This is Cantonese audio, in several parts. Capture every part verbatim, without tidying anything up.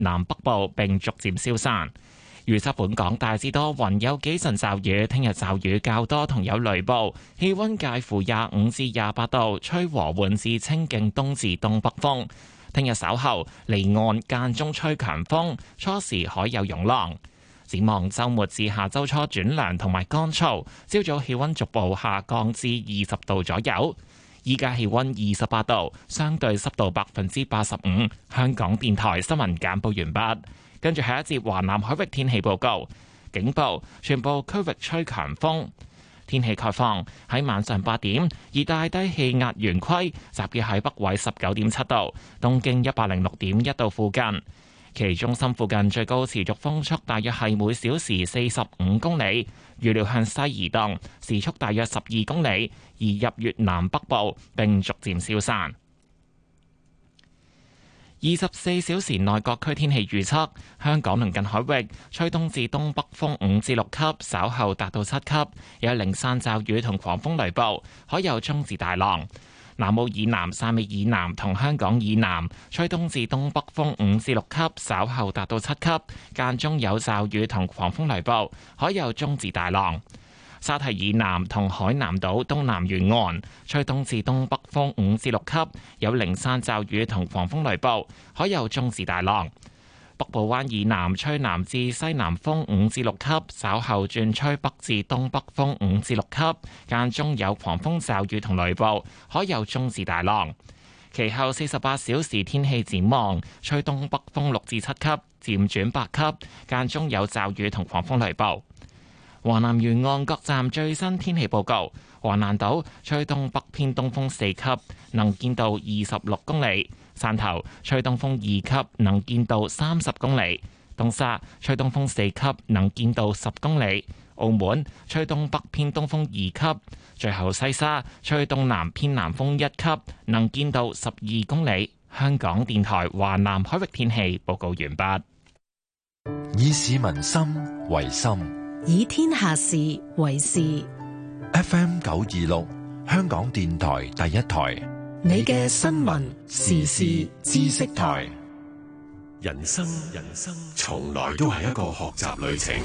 南北部並逐漸消散。預測本港大致多雲，有幾陣驟雨。聽日驟雨較多，同有雷暴。氣溫介乎廿五至廿八度，吹和緩至清勁東至東北風。聽日稍後離岸間中吹強風，初時海有湧浪。展望週末至下週初轉涼同埋乾燥，朝早氣溫逐步下降至二十度左右。依家氣溫二十八度，相對濕度百分之八十五。香港電台新聞簡報完畢。跟住下一節華南海域天氣報告，警報，全部區域吹強風。天氣概況，喺晚上八點，熱帶低氣壓圓規集結喺北緯十九點七度，東經一百零六點一度附近。其中心附近最高持續風速大約係每小時四十五公里，預料向西移動，時速大約十二公里，移入越南北部並逐漸消散。二十四小時內各區天氣預測：香港鄰近海域吹東至東北風五至六級，稍後達到七級，有零散驟雨同狂風雷暴，海有中至大浪。南澳以南、汕尾以南同香港以南吹東至東北風五至六級，稍後達到七級，間中有驟雨同狂風雷暴，海有中至大浪。沙堤以南同海南島東南沿岸吹東至東北風五至六級，有零散驟雨同狂風雷暴，海有中至大浪。北部灣以南吹南至西南風五至六級，稍後轉吹北至東北風五至六級，間中有狂風驟雨同雷暴，海有中至大浪。其後四十八小時天氣展望，吹東北風六至七級，漸轉八級，間中有驟雨同狂風雷暴。華南沿岸各站最新天氣報告：橫瀾島吹東北偏東風四級，能見度二十六公里；汕頭吹東風二級，能見度三十公里；東沙吹東風四級，能見度十公里；澳門吹東北偏東風二級；最後西沙吹東南偏南風一級，能見度十二公里。香港電台華南海域天氣報告完畢。 以市民心為心， 以天下事為事。 F M 九二六，香港電台第一台， 你嘅新聞時事知識台。 人生人生從來都係一個學習旅程。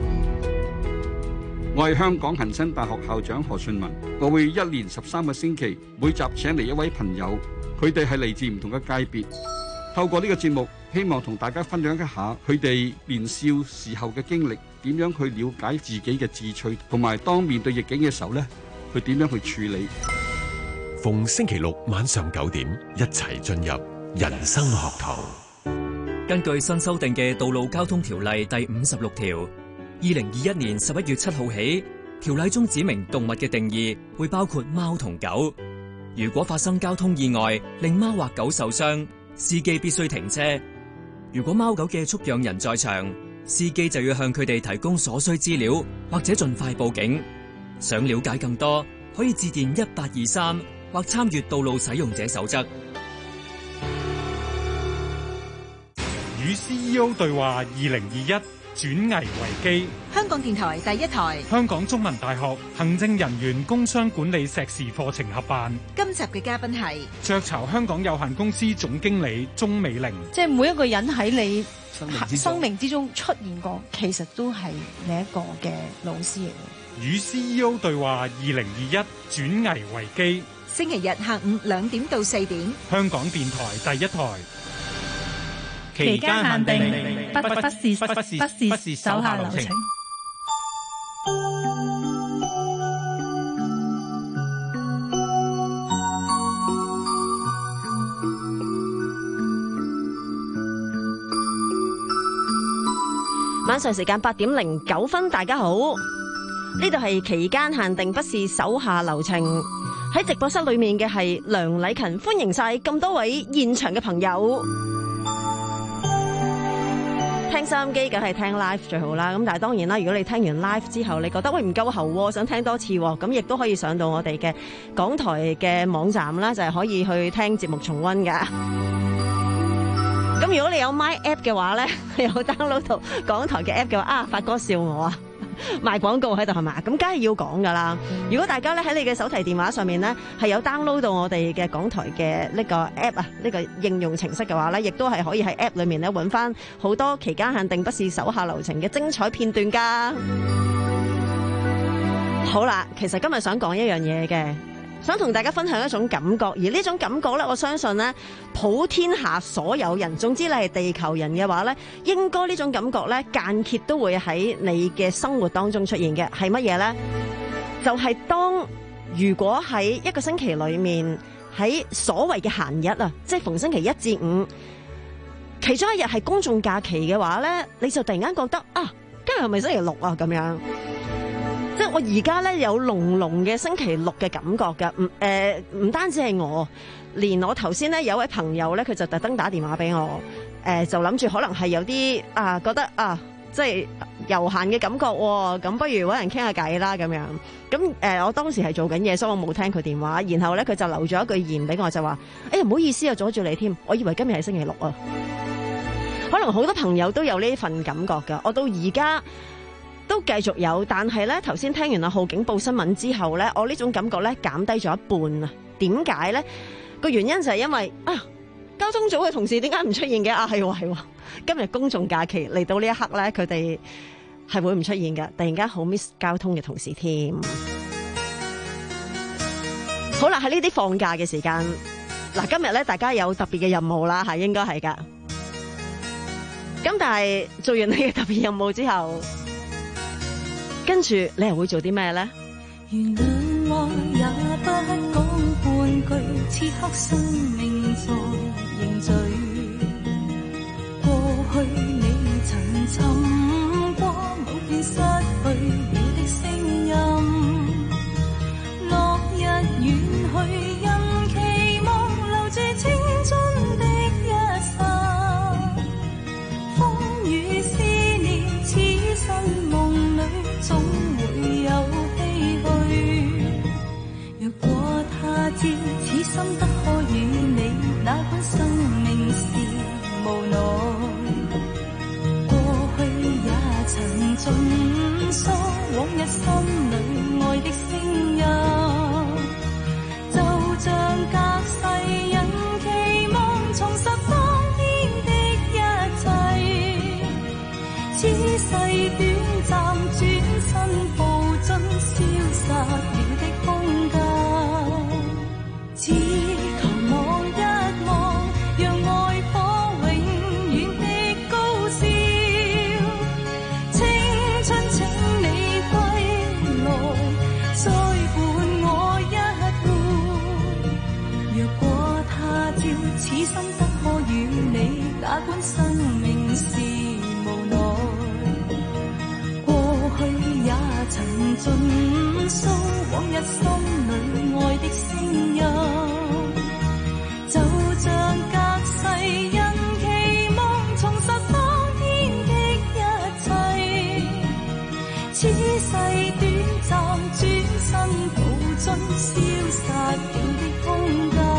我係香港恒生大學校長何順文，我會一連十三個星期，每集請嚟一位朋友，佢哋係嚟自唔同嘅界別。透過呢個節目，希望同大家分享一下佢哋年少時候嘅經歷，點樣去了解自己嘅志趣，同埋當面對逆境嘅時候呢，佢點樣去處理。 逢星期六晚上九點，一齊進入人生學堂。 根據新修訂嘅《道路交通條例》第五十六條，二零二一年十一月七號起，條例中指明動物嘅定義會包括貓同狗。如果發生交通意外令貓或狗受傷，司機必須停車。如果貓狗嘅畜養人在場，司機就要向佢哋提供所需資料，或者盡快報警。想了解更多，可以致電一八二三或參閱道路使用者守則。 與 C E O 對話二零二一轉危為機。 香港電台第一台， 香港中文大學行政人員工商管理碩士課程合辦。 今集嘅嘉賓係雀巢香港有限公司總經理鍾美玲。 即係每一個人喺你生命之中出現過，其實都係你一個嘅老師嚟嘅。 與 C E O 對話二零二一轉危為機。 星期日下午兩點到四點， 香港電台第一台。 期間限定，不不不是不不是不是不是手下留情。 晚上時間八點零九分，大家好，呢度係期間限定，不是手下留情。喺直播室裏面嘅係梁禮勤，歡迎晒咁多位現場嘅朋友。聽收音機梗係聽 live 最好啦，咁但係當然啦，如果你聽完 live 之後，你覺得喂唔夠喉，想聽多次，咁亦都可以上到我哋嘅港台嘅網站啦，就係可以去聽節目重溫噶。咁如果你有 My App 嘅話咧，有 download 到港台嘅 app 嘅話，啊發哥笑我啊， 賣廣告喺度係嘛？咁梗係要講噶啦。如果大家咧喺你嘅手提電話上面咧係有 download 到我哋嘅港台嘅呢個 app 啊，呢個應用程式嘅話咧，亦都係可以喺 app 裏面咧揾翻好多期間限定不是手下留情嘅精彩片段噶。好啦，其實今日想講一樣嘢嘅。想同大家分享一種感覺，而呢種感覺咧，我相信咧，普天下所有人，總之你係地球人嘅話咧，應該呢種感覺咧，間歇都會喺你嘅生活當中出現嘅，係乜嘢咧？就係當如果喺一個星期裏面，喺所謂嘅閒日啊，即係逢星期一至五，其中一日係公眾假期嘅話咧，你就突然間覺得啊，今日係咪星期六啊？咁樣。即係我而家咧有濃濃嘅星期六嘅感覺㗎，唔誒唔單止係我，連我頭先咧有位朋友咧，佢就特登打電話俾我，誒、呃、就諗住可能係有啲啊覺得啊即係悠閒嘅感覺喎，咁不如揾人傾下偈啦咁樣。咁誒、呃、我當時係做緊嘢，所以我冇聽佢電話。然後咧佢就留咗一句言俾我，就話：哎呀唔好意思啊，阻住你添，我以為今日係星期六啊。可能好多朋友都有呢份感覺㗎，我到而家都繼續有，但係咧頭先聽完阿浩景報新聞之後咧，我呢種感覺咧減低咗一半啊！點解咧？個原因就係因為啊，交通組嘅同事點解唔出現嘅？啊係喎係喎，今日公眾假期嚟到呢一刻咧，佢哋係會唔出現嘅。突然間好 miss 交通嘅同事添。好啦，喺呢啲放假嘅時間，嗱今日咧大家有特別嘅任務啦，係應該係㗎。咁但係做完你嘅特別任務之後，跟住你又會做啲咩咧？ 原諒我也不講半句，此刻生命在凝聚。過去你曾尋過某片失去了的聲音，落日遠去，因期望留住青春的一剎，風雨思念，此生夢裏總會有唏噓。若果他知此心不可與你，哪管生命是無奈。過去也曾盡訴往日心裏愛的聲音，就像隔世人期望重拾當天的一切。此世短暫，轉身步進消失了的空間。只求望一望，讓愛火永遠的高燒。青春請你歸來，再伴我一回。若果他朝此生不可與你，哪管生命是無奈。過去也曾盡訴往日心裏愛的聲音，就像隔世人期望重拾當天的一切。此世短暫，轉身步進消失了的空間。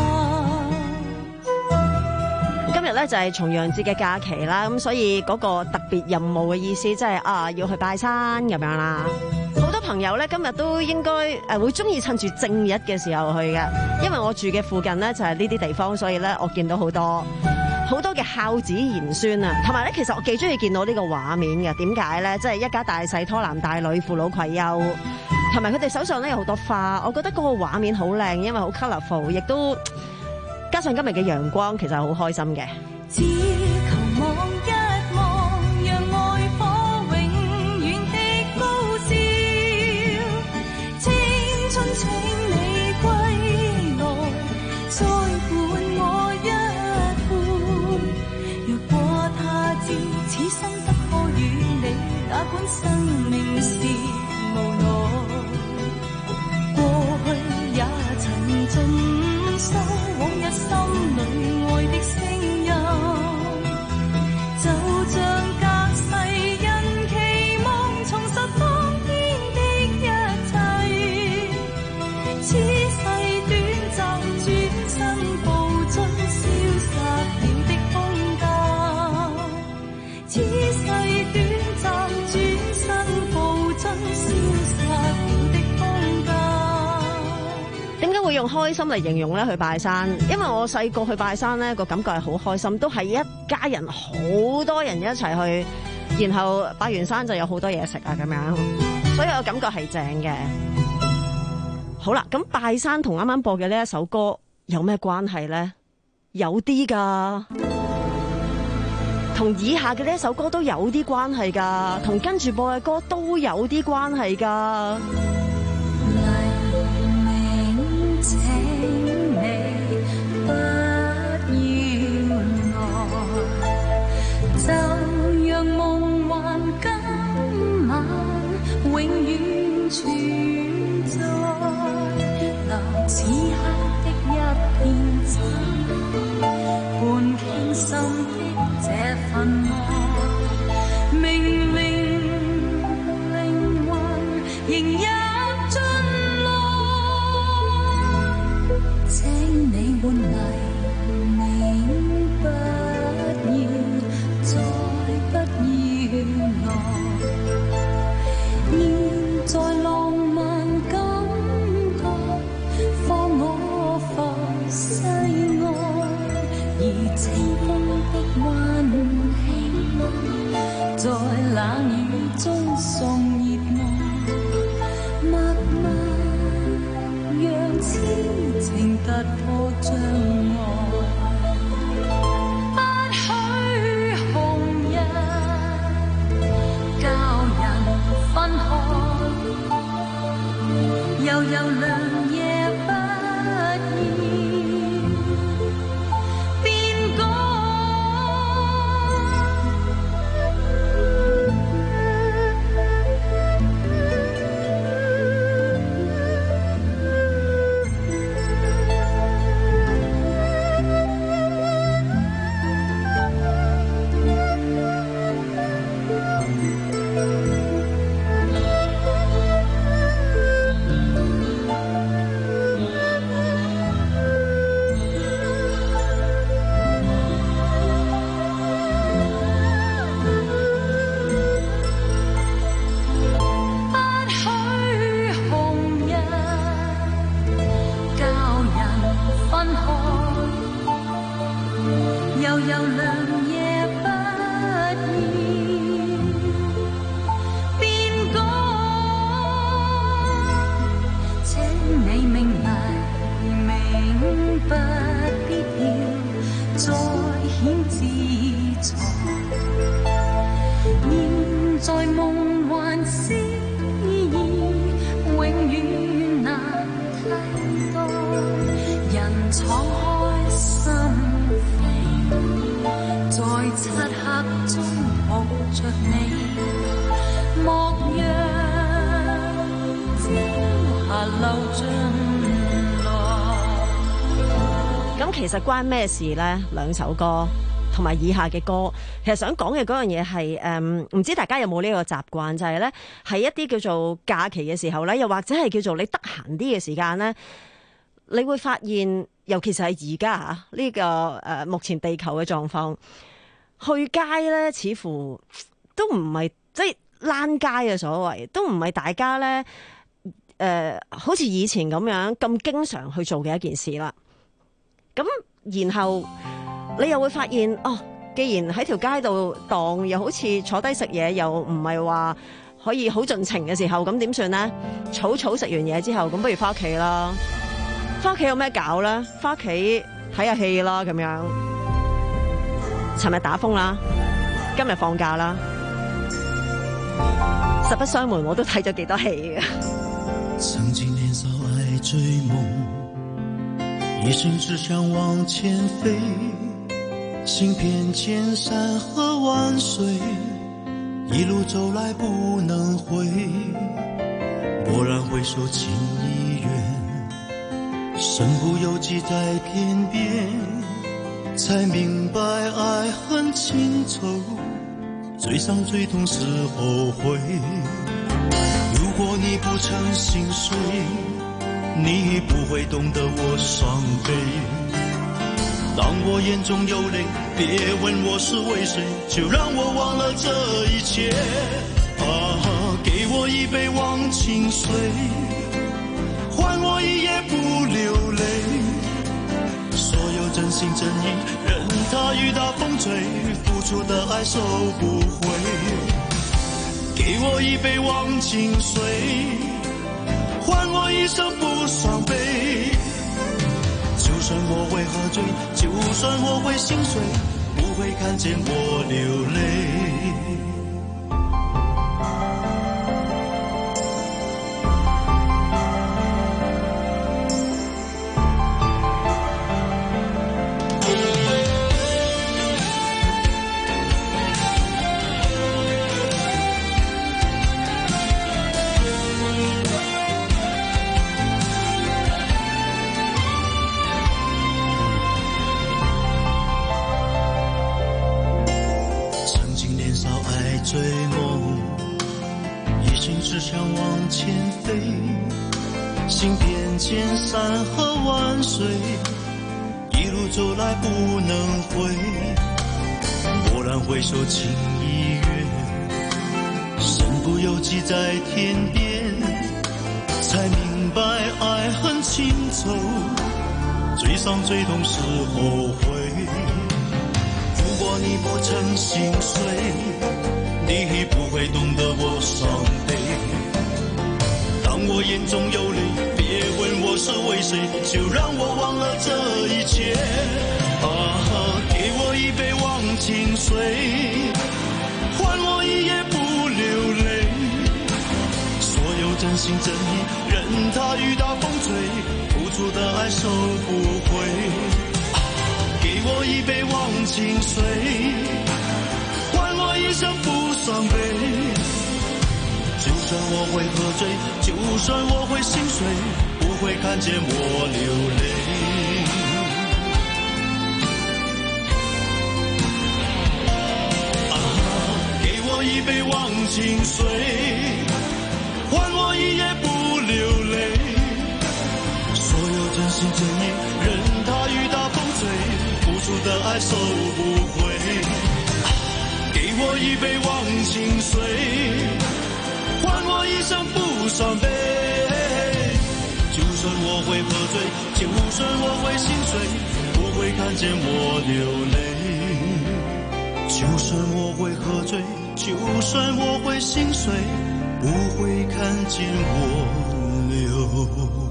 今日咧就係重陽節嘅假期啦，咁所以嗰個特別任務嘅意思即係啊要去拜山咁樣啦。好多朋友咧今日都應該誒會中意趁住正日嘅時候去嘅，因為我住嘅附近咧就係呢啲地方，所以咧我見到好多好多嘅孝子賢孫啊，同埋咧其實我幾中意見到呢個畫面嘅。點解咧？即係一家大細拖男帶女，父老攜幼，同埋佢哋手上咧有好多花，我覺得嗰個畫面好靚，因為好 colourful， 亦都加上今日嘅陽光，其實係好開心嘅。 只求望一望，讓愛火永遠的高燒。青春請你歸來，再伴我一回。若果他朝此生不可與你，哪管生命是無奈。過去也曾盡訴往日心裏愛的聲音，就像隔世人期望重拾當天的一切。此世短暫，轉身步進消失了的空間。此世短暫，轉身步進會用開心嚟形容咧去拜山，因為我細個去拜山咧個感覺係好開心，都係一家人好多人一齊去，然後拜完山就有好多嘢食啊咁樣，所以我感覺係正嘅。好啦，咁拜山同啱啱播嘅呢一首歌有咩關係咧？有啲噶，同以下嘅呢一首歌都有啲關係噶，同跟住播嘅歌都有啲關係噶。 請你不要來，就讓夢幻今晚永遠存在，留此刻的一片真，伴傾心的這份愛，命令靈魂仍入進。請你換黎明，不要再不要來，現在浪漫感覺放我浮世外，而清風的溫馨在冷雨中送熱愛，默默讓痴情突破障礙，不許紅日教人分開，悠悠良夜不要變改。 咁其實關咩事呢？兩首歌同埋以下嘅歌，其實想講嘅嗰樣嘢係誒，唔知大家有冇呢個習慣，就係呢，係一啲叫做假期嘅時候呢，又或者係叫做你得閒啲嘅時間呢，你會發現，尤其是係而家吓呢個誒目前地球嘅狀況，去街呢似乎都唔係即係躝街嘅所謂，都唔係大家呢誒、呃、好似以前咁樣咁經常去做嘅一件事啦。咁然後你又會發現哦，既然喺條街度蕩，又好似坐低食嘢，又唔係話可以好盡情嘅時候，咁點算呢？草草食完嘢之後，咁不如翻屋企啦。翻屋企有咩搞呢？翻屋企睇下戲啦，咁樣。尋日打風啦，今日放假啦。實不相瞞，我都睇咗幾多戲嘅。 曾經年少愛追夢，一生只想往前飛，行遍千山和萬水，一路走來不能回，驀然回首情已遠，身不由己在天邊，才明白愛恨情仇，最傷最痛是後悔。如果你不曾心碎，你不會懂得我傷悲。當我眼中有淚，別問我是為誰，就讓我忘了這一切。啊，給我一杯忘情水， 换我一夜不流泪。所有真心真意，任它雨打风吹，付出的爱收不回。给我一杯忘情水，换我一生不伤悲。就算我会喝醉，就算我会心碎，不会看见我流泪。追梦，一心只想往前飞，行遍千山和万水，一路走来不能回。蓦然回首，情已远，身不由己在天边，才明白爱恨情仇，最伤最痛是后悔。如果你不曾心碎，你不会懂得我伤悲。当我眼中有泪，别问我是为谁，就让我忘了这一切。啊，给我一杯忘情水，换我一夜不流泪。所有真心真意，任它雨打风吹，付出的爱收不回。给我一杯忘情水，换我一生不伤悲。就算我会喝醉，就算我会心碎，不会看见我流泪。啊，给我一杯忘情水，换我一夜不流泪。所有真心真意，任它雨打风吹，付出的爱收不回。给我一杯忘情水，换我一生不伤悲。就算我会喝醉，就算我会心碎，不会看见我流泪。就算我会喝醉，就算我會心碎，不會看見我流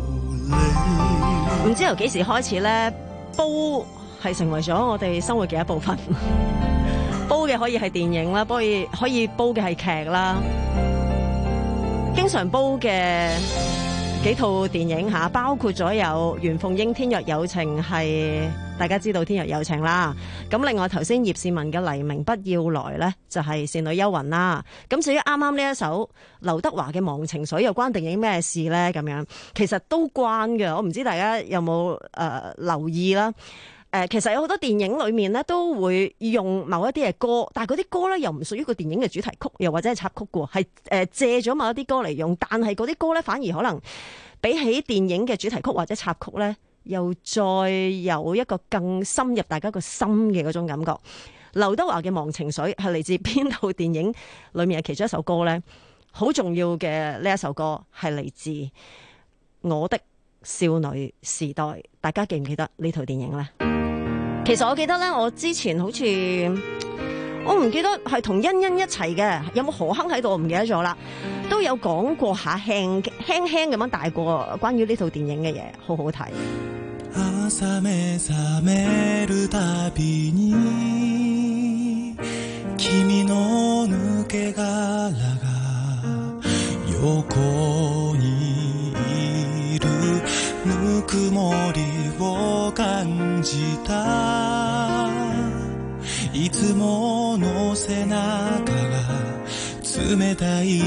淚。 唔知由幾時開始咧，煲係成為咗我哋生活嘅一部分。煲嘅可以係電影啦，可以可以煲嘅係劇啦。經常煲嘅幾套電影吓，包括咗有袁鳳瑛《天若有情》，係大家知道《天若有情》啦。咁另外頭先葉倩文嘅《黎明不要來》呢，就係、是《倩女幽魂》啦。咁至於啱啱呢一首劉德華嘅《忘情水》，又關電影咩事呢？咁樣其實都關嘅，我唔知大家有冇誒、呃、留意啦。誒、呃，其實有好多電影裏面咧都會用某一啲嘅歌，但係嗰啲歌咧又唔屬於個電影嘅主題曲，又或者係插曲嘅，係誒、呃、借咗某一啲歌嚟用，但係嗰啲歌咧反而可能比起電影嘅主題曲或者插曲咧，又再有一個更深入大家個心嘅嗰種感覺。劉德華嘅《忘情水》係嚟自邊套電影裏面嘅其中一首歌咧？好重要嘅呢一首歌係嚟自《我的少女時代》，大家記唔記得呢套電影呢？其實我記得咧，我之前好似我唔記得係同欣欣一齊嘅，有冇何鏗喺度我唔記得咗啦，都有講過下輕輕輕咁樣帶過關於呢套電影嘅嘢，好好睇。 朝目覚めるたびに君の抜け殻が横にいるぬくもりを感じたいつもの背中が冷たい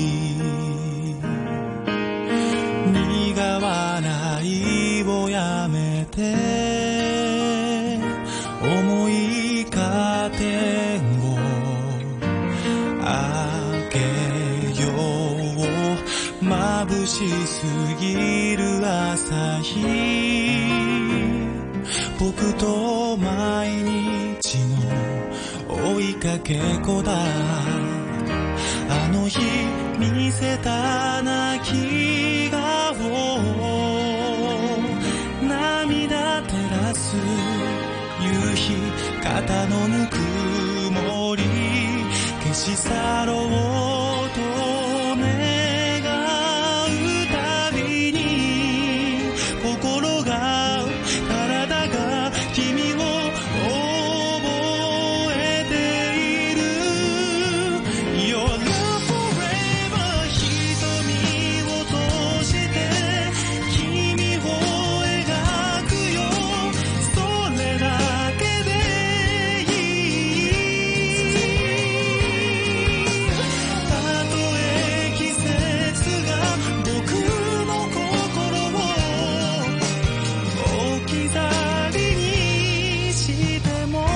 苦笑いをやめて思い加点を開けよう眩しすぎる朝日僕と毎日の追いかけ子だあの日見せた泣き顔肩のぬくもり消し去ろうと願うたびに心が体が君を覚えている Your love forever 瞳を閉じて君を描くよそれだけでいいたとえ季節が僕の心を置き去りにしても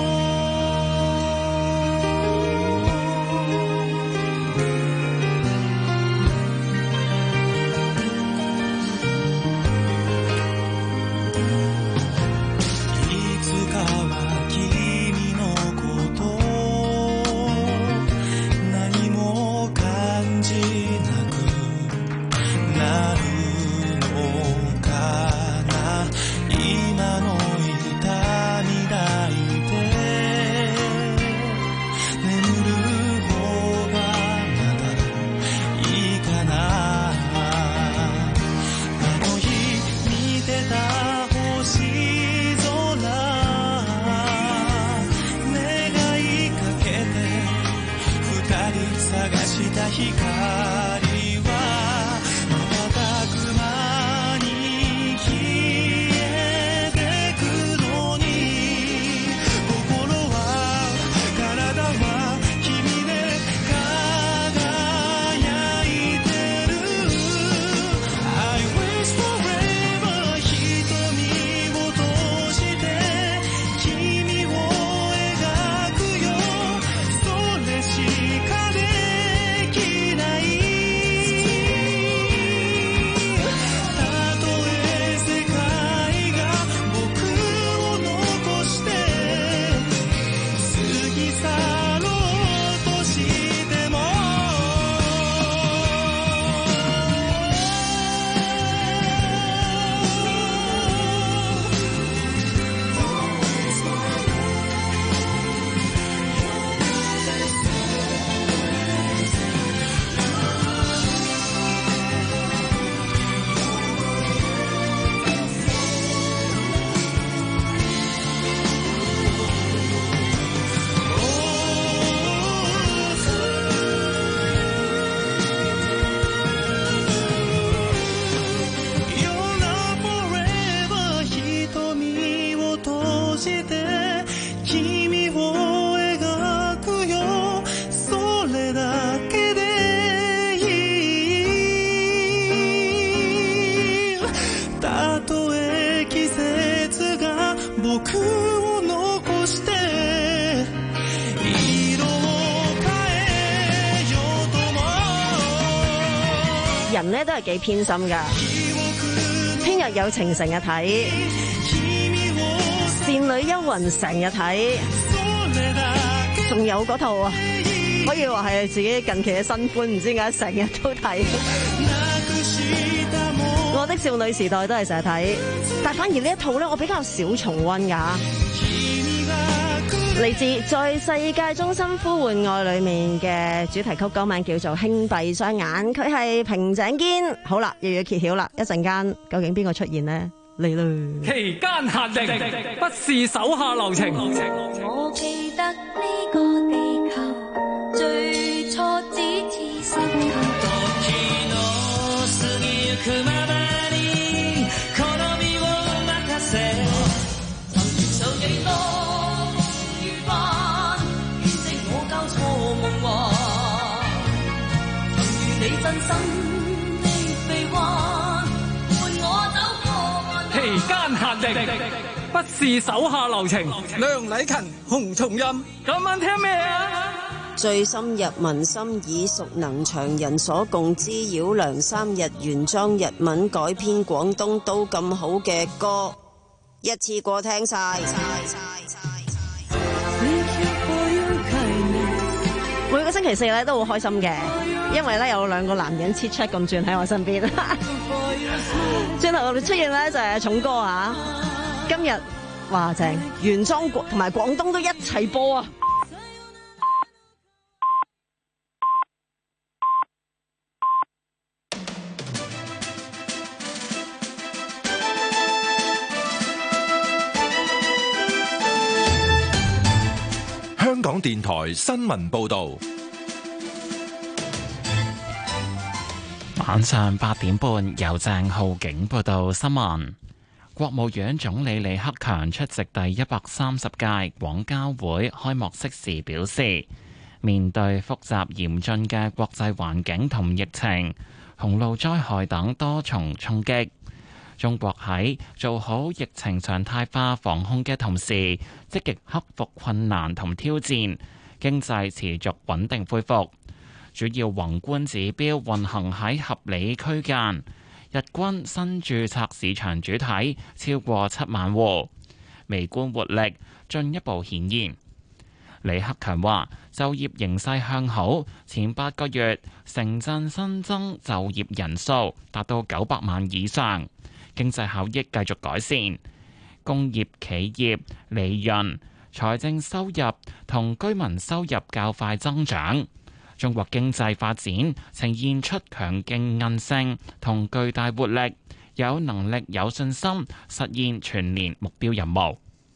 いつかは君のこと何も感じなくなるのかな今の痛み抱いて眠る方がまだいいかなあの日見てた星空願いかけて二人探した光は瞬く間に消えてくのに心は体は君で輝いてる I wish forever 瞳を閉じて君を描くよそれしかできないたとえ世界が僕を残して過ぎ去ろうとしても瞳を閉じて君を描くよそれだけでいいたとえ季節が僕を残して色を変えようとも人咧都係幾偏心㗎。聽日有情成日睇，倩女幽魂成日睇，仲有嗰套啊，可以話係自己近期嘅新歡，唔知點解成日都睇。我的少女時代都係成日睇，但反而呢一套咧，我比較少重溫㗎。嚟自在世界中心呼喚愛裏面嘅主題曲，嗰晚叫做輕閉雙眼，佢係平井堅。好啦，又要揭曉啦，一陣間究竟邊個出現呢？嚟啦！ 期間限定，不是手下留情。 我記得呢個地球最初只似星球。 期間限定，不是手下留情。梁禮勤、洪松蔭，今晚聽咩啊？ 最深入民心，耳熟能詳，人所共知，繞梁三日，原裝日文改編廣東都咁好嘅歌，一次過聽晒。每個星期四咧都好開心嘅，因為咧有兩個男人 chit chat 咁轉喺我身邊。轉頭出現咧就係重哥啊！今日哇正，原裝同埋廣東都一齊播啊！ 香港電台新聞報道。 晚上八點半，由鄭浩景報道新聞。國務院總理李克強出席第一百三十屆廣交會開幕式時表示，面對複雜嚴峻嘅國際環境同疫情、洪澇災害等多重衝擊，中國喺做好疫情常態化防控嘅同時，積極克服困難同挑戰，經濟持續穩定恢復。主要宏觀指標運行喺合理區間，日均新註冊市場主體超過七萬戶，微觀活力進一步顯現。李克強話：就業形勢向好，前八個月城鎮新增就業人數達到九百萬以上，經濟效益繼續改善，工業企業利潤、財政收入同居民收入較快增長。中國經濟發展呈現出強勁韌性同巨大活力，有能力有信心實現全年目標任務。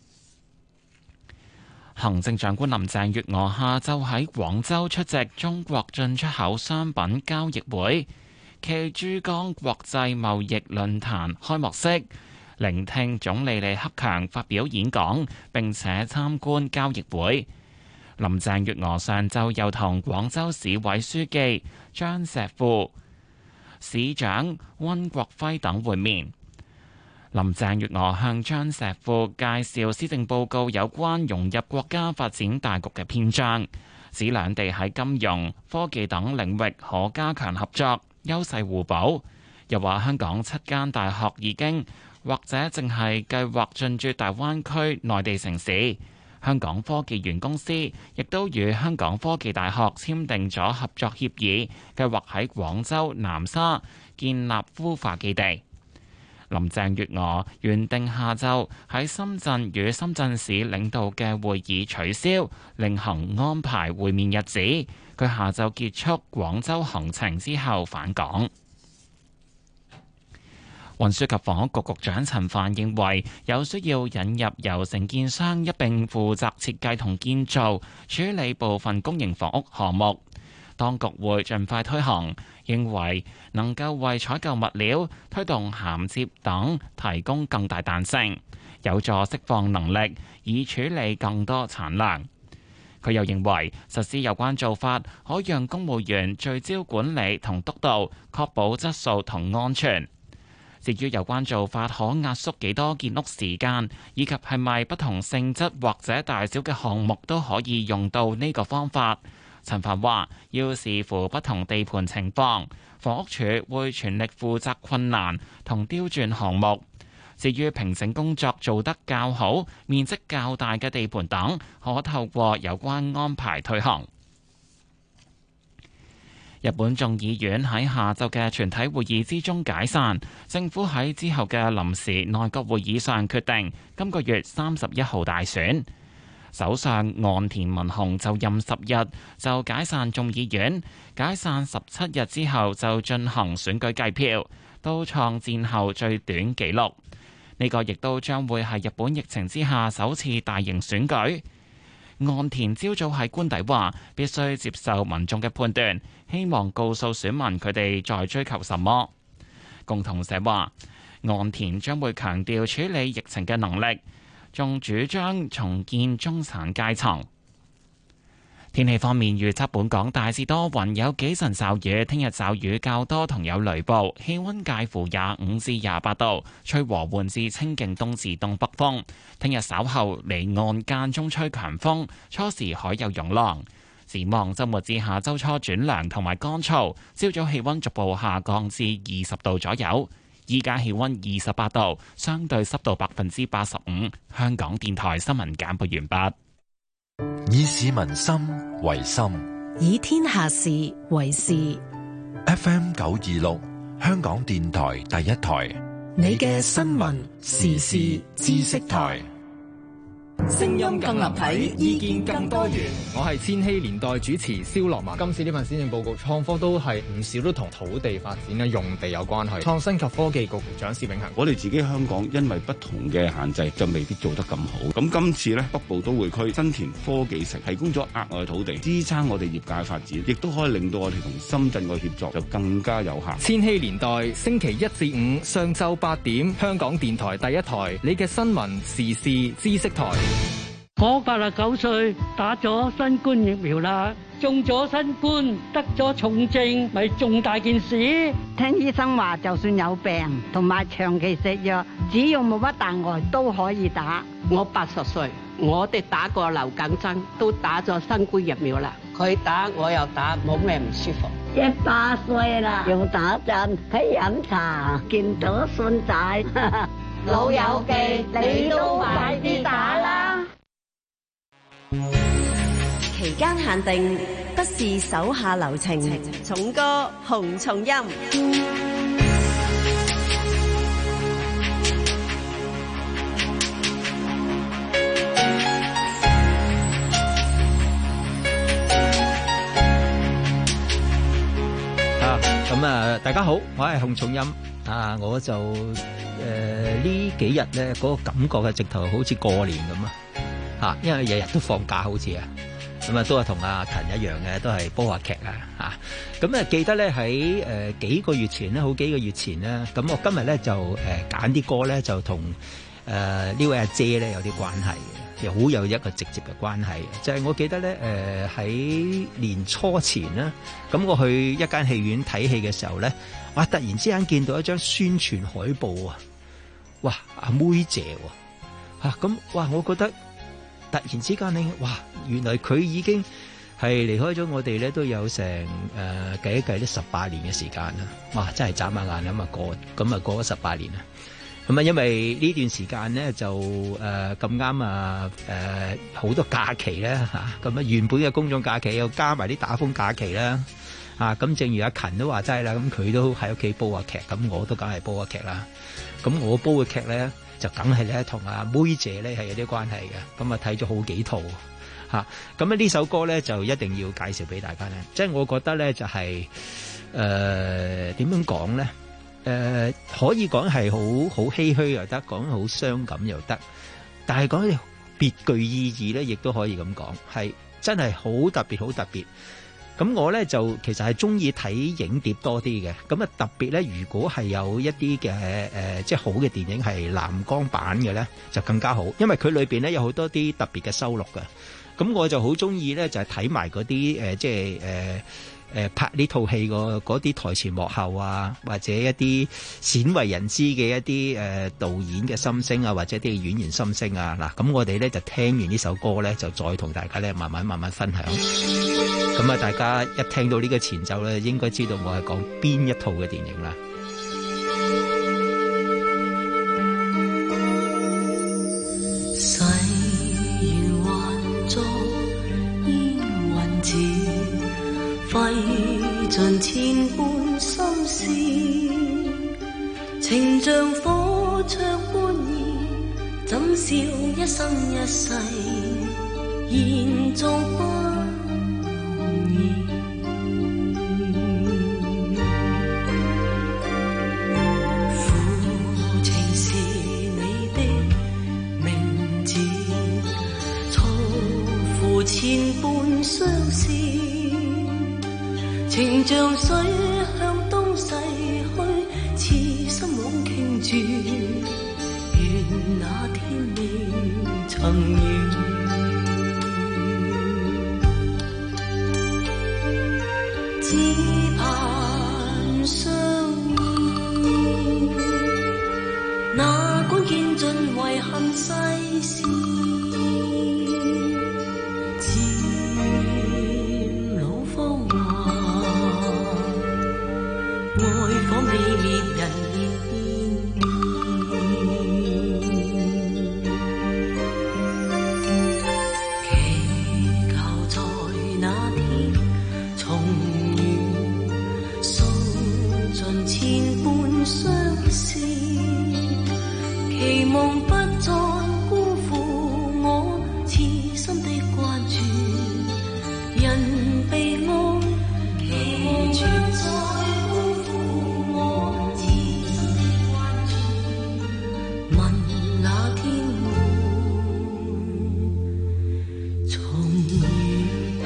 行政長官林鄭月娥下晝喺廣州出席中國進出口商品交易會暨珠江國際貿易論壇開幕式，聆聽總理李克強發表演講，並且參觀交易會。林鄭月娥上晝又同廣州市委書記張碩富、市長溫國輝等會面。林鄭月娥向張碩富介紹施政報告有關融入國家發展大局嘅篇章，指兩地喺金融、科技等領域可加強合作，優勢互補。又話香港七間大學已經或者正係計劃進駐大灣區內地城市。香港科技園公司亦都與香港科技大學簽訂咗合作協議，計劃喺廣州南沙建立孵化基地。林鄭月娥原定下晝喺深圳與深圳市領導嘅會議取消，另行安排會面日子。佢下晝結束廣州行程之後返港。運輸及房屋局局長陳帆認為有需要引入由承建商一併負責設計同建造、處理部分公營房屋項目，當局會盡快推行，認為能夠為採購物料、推動銜接等提供更大彈性，有助釋放能力，以處理更多產量。佢又認為實施有關做法可讓公務員聚焦管理同督導，確保質素同安全。至於有關做法可壓縮幾多建屋時間，以及係咪不同性質或者大小嘅項目都可以用到呢個方法，陳帆話要視乎不同地盤情況，房屋署會全力負責困難同刁鑽項目。至於平整工作做得較好、面積較大嘅地盤等，可透過有關安排推行。日本眾議院喺下晝嘅全體會議之中解散，政府喺之後嘅臨時內閣會議上決定，今個月三十一號大選。首相岸田文雄就任十日就解散眾議院，解散十七日之後就進行選舉計票，都創戰後最短紀錄。呢個亦都將會係日本疫情之下首次大型選舉。岸田朝早喺官邸話，必須接受民眾嘅判斷，希望告訴選民佢哋在追求什麼。共同社話，岸田將會強調處理疫情嘅能力，仲主張重建中產階層。天氣方面預測，本港大致多雲，有幾陣驟雨。聽日驟雨較多，同有雷暴。氣溫介乎廿五至廿八度，吹和緩至清勁東至東北風。聽日稍後離岸間中吹強風，初時海有湧浪。展望週末至下週初轉涼同埋乾燥，朝早氣溫逐步下降至二十度左右。依家氣溫二十八度，相對濕度百分之八十五。香港電台新聞簡報完畢。 以市民心為心， 以天下事為事。 F M 九二六，香港電台第一台， 你嘅新聞時事知識台。 聲音更立體，意見更多元。 我係千禧年代主持蕭樂文。今次呢份施政報告，創科都係唔少都同土地發展嘅用地有關係。創新及科技局局長薛永恒， 我哋自己香港因為不同嘅限制，就未必做得咁好。咁今次呢，北部都會區新田科技城提供咗額外土地，支撐我哋業界發展，亦都可以令到我哋同深圳嘅協作就更加有效。 千禧年代星期一至五上晝八點，香港電台第一台，你嘅新聞時事知識台。 我八十九歲，打咗新冠疫苗啦，中咗新冠，得咗重症，咪重大件事。 聽醫生話，就算有病同埋長期食藥，只要冇乜大礙都可以打。 我八十歲，我哋打過流感針，都打咗新冠疫苗啦。佢打我又打，冇咩唔舒服。 一百歲啦，用打針喺飲茶，見到孫仔， 老友記，你都快啲打啦！ 期間限定，不是手下留情，重歌紅重音。 啊，咁啊，大家好，我係洪重音啊，我就誒、呃、呢幾日咧嗰、那個感覺嘅直頭好似過年咁啊！嚇，因為日日都放假好似啊，咁啊都係同阿勤一樣嘅，都係煲下劇啊嚇。咁啊記得咧喺誒幾個月前咧，好幾個月前咧，咁我今日咧就誒揀啲歌咧就同誒呢位阿姐咧有啲關係嘅，又好有一個直接嘅關係。就係、是、我記得咧誒喺年初前啦，咁我去一間戲院睇戲嘅時候咧，哇！突然之間見到一張宣傳海報啊，哇！阿妹姐喎嚇，咁哇！我覺得突然之間咧，哇！原來佢已經係離開咗我哋咧，都有成誒、呃、計一計都十八年嘅時間啦。哇！真係眨下眼咁啊過，咁啊過咗十八年啦。咁啊，因為呢段時間咧就誒咁啱啊誒好多假期咧嚇，咁啊原本嘅公眾假期又加埋啲打風假期啦。啊，咁正如阿勤都話齋啦，咁佢都喺屋企煲下劇，咁我都梗係煲下劇啦。咁我煲嘅劇咧，就梗係咧同阿妹姐咧係有啲關係嘅。咁啊睇咗好幾套嚇，咁啊呢首歌咧就一定要介紹俾大家咧。即係我覺得咧就係誒點樣講咧？誒、呃、可以講係好好唏噓又得，講好傷感又得，但係講別具意義咧，亦都可以咁講，係真係好特別，好特別。咁我咧就其實係中意睇影碟多啲嘅，咁啊特別咧，如果係有一啲嘅誒即係好嘅電影係藍光版嘅咧，就更加好，因為佢裏邊咧有好多啲特別嘅收錄嘅。咁我就好中意咧，就係睇埋嗰啲誒即係誒誒拍呢套戲個嗰啲台前幕後啊，或者一啲鮮為人知嘅一啲誒、呃、導演嘅心聲啊，或者啲演員心聲啊。嗱，咁我哋咧就聽完呢首歌咧，就再同大家咧慢慢慢慢分享。咁啊，大家一聽到呢個前奏咧，應該知道我係講邊一套嘅電影啦。 誓言還作煙雲字，揮盡千般心事，情像火灼般熱，怎笑一生一世，延續不千般相思，情像水向東逝去，痴心枉傾注，願那天未曾遇，只盼相依，哪管見盡遺憾世事。期望不再辜負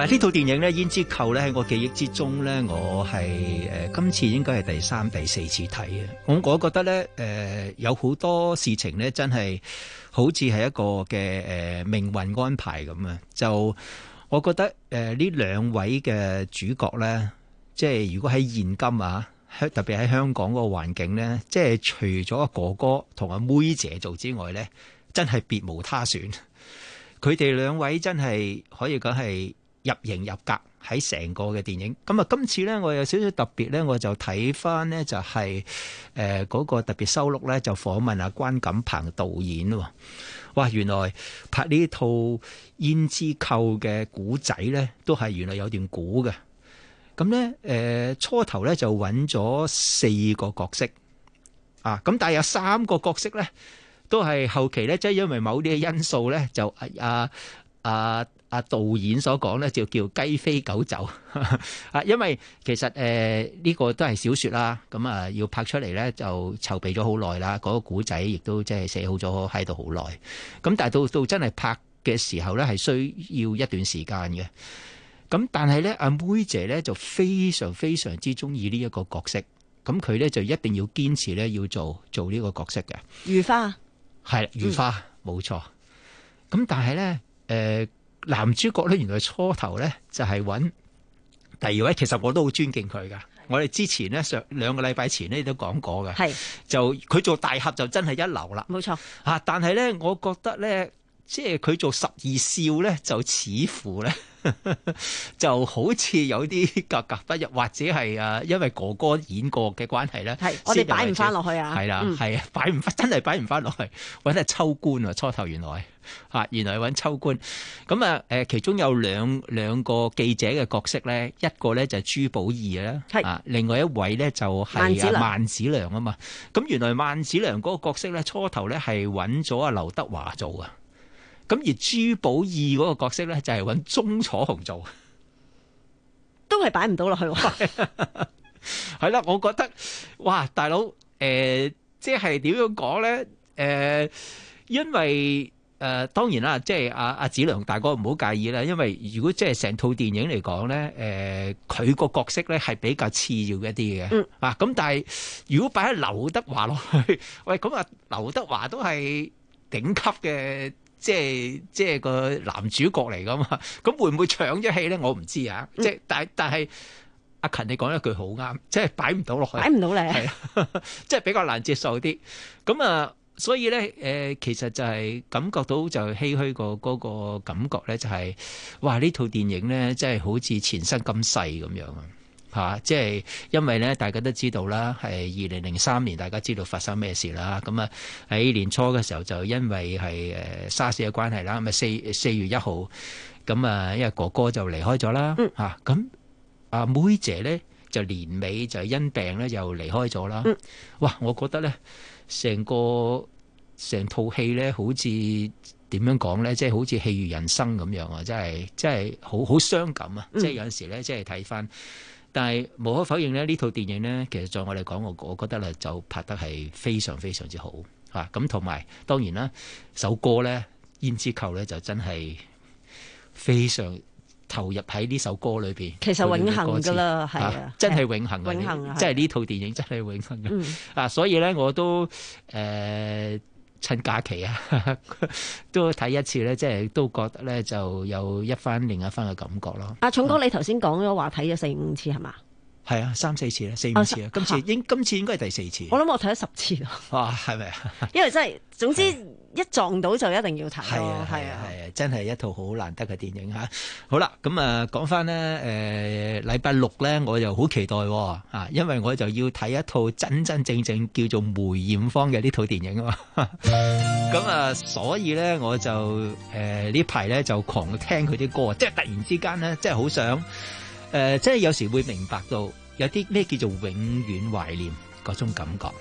呢套電影咧《胭脂扣》咧喺我記憶之中咧，我係誒、呃、今次應該係第三、第四次睇嘅。我我覺得咧誒、呃、有好多事情咧真係好似係一個嘅誒、呃、命運安排咁啊！就我覺得誒呢、呃、兩位嘅主角咧，即係如果喺現今啊，特別喺香港嗰個環境咧，即係除咗阿哥哥同阿妹姐做之外咧，真係別無他選。佢哋兩位真係可以講係入型入格喺成個嘅電影。咁啊，今次咧我有少少特別咧，我就睇翻呢就係誒嗰個特別收錄咧，就訪問阿關錦鵬導演喎。哇！原來拍呢套《胭脂扣》嘅古仔咧，都係原來有段古嘅。咁咧誒初頭咧就揾咗四個角色啊，咁但係有三個角色咧，都係後期咧，即係因為某啲嘅因素咧，就阿阿阿導演所講咧，就叫雞飛狗走啊。因為其實誒呢、呃這個都係小説啦，咁啊要拍出嚟咧就籌備咗好耐啦，嗰、那個古仔亦都即係寫好咗喺度好耐。咁但係到到真係拍嘅時候咧，係需要一段時間嘅。咁但係咧，阿妹姐咧就非常非常之中意呢一個角色，咁佢咧就一定要堅持咧要做做呢個角色嘅如花。 係如花冇錯，咁但係咧，誒男主角咧，原來初頭咧就係揾第二位，其實我都好尊敬佢噶。我哋之前咧上兩個禮拜前咧都講過嘅，係就佢做大俠就真係一流啦，冇錯啊！但係咧，我覺得咧，即係佢做十二少咧，就似乎咧。就好似有啲格格不入，或者係啊，因為哥哥演過嘅關係咧，係我哋擺唔翻落去啊，係啦，係啊，擺唔翻，真係擺唔翻落去，揾係秋官啊，初頭原來啊，原來揾秋官，咁啊，誒，其中有兩兩個記者嘅角色咧，一個咧就係朱寶意啦，係啊，另外一位咧就係啊萬梓良啊嘛，咁原來萬梓良嗰個角色咧，初頭咧係揾咗阿劉德華做啊。咁而朱寶意嗰個角色咧，就係揾鐘楚紅做， 都係擺唔到落去。 係啦，我覺得，哇，大佬，誒、呃，即係點樣講咧？誒、呃，因為誒、呃，當然啦，即係阿阿梓良大哥唔好介意啦，因為如果即係成套電影嚟講咧，誒、呃，佢個角色咧係比較次要一啲嘅，嗯、啊，咁但係如果擺喺劉德華落去，喂，咁啊，劉德華都係頂級嘅。即係即係個男主角嚟噶嘛？咁會唔會搶咗戲咧？我唔知啊！嗯、即係但但係阿勤你講一句好啱，即係擺唔到落去，擺唔到嚟，係啊，即係比較難接受啲。咁啊，所以咧誒、呃，其實就係感覺到就唏噓個嗰個感覺咧、就係，就係哇！呢套電影咧，真係好似前生今世咁樣啊！嚇！即係因為咧，大家都知道啦，係二零零三年，大家知道發生咩事啦。咁啊喺年初嘅時候，就因為係誒沙士嘅關係啦，咁啊四四月一號，咁啊因為哥哥就離開咗啦，嚇咁阿妹姐咧就年尾就因病咧又離開咗啦。哇！我覺得咧成個成套戲咧，好似點樣講咧，即係好似戲如人生咁樣啊！真係真係好好傷感啊！即係有陣時咧，即係睇翻。但係無可否認咧，呢套電影咧，其實在我嚟講，我我覺得咧就拍得係非常非常之好嚇。咁同埋當然啦，首歌咧《胭脂扣》咧就真係非常投入喺呢首歌裏邊。其實永恆㗎啦，係啊，真係永恆，永恆啊！即係呢套電影真係永恆嘅。嗯、啊，所以咧我都誒。呃趁假期啊，都睇一次咧，即係都覺得咧就有一番另一番嘅感覺咯。阿重哥，你頭先講咗話睇咗四五次係嘛？係啊，三四次啦，四五次啊。今次應今次應該係第四次。我諗我睇咗十次咯。哇，係咪啊？因為真係總之一撞到就一定要睇。係啊，係啊，係啊，真係一套好難得嘅電影嚇。好啦，咁啊講翻咧，誒禮拜六咧我就好期待喎啊，因為我就要睇一套真真正正叫做梅艷芳嘅呢套電影啊嘛。咁啊，所以咧我就誒呢排咧就狂聽佢啲歌，即係突然之間咧，即係好想誒，即係有時會明白到有啲咩叫做永遠懷念嗰種感覺。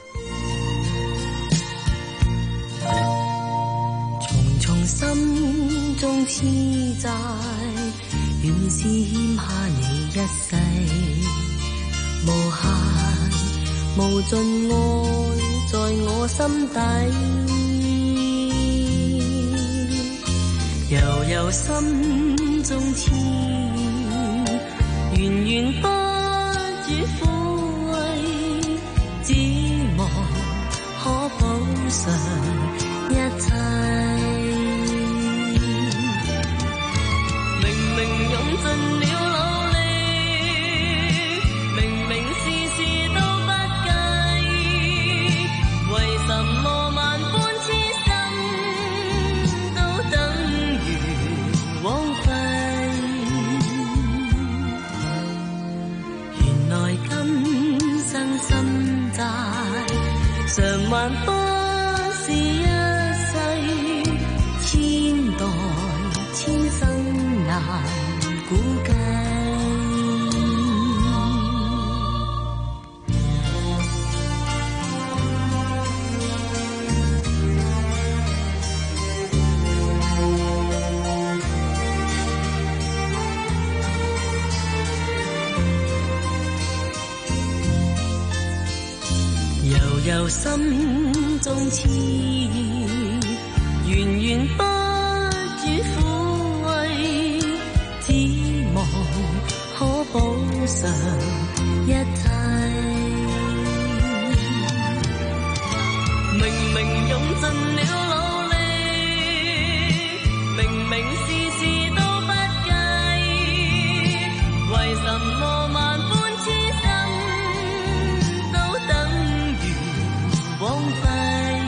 重重心中痴債，原是欠下你一世，無限無盡愛在我心底，悠悠心中痴心債，償還不是一世，千代千生難估計。悠悠心中痴意，源源不住撫慰，只望可補償一切。明明用盡了努力，明明事事都不計，為什麼萬般痴心都等於枉費？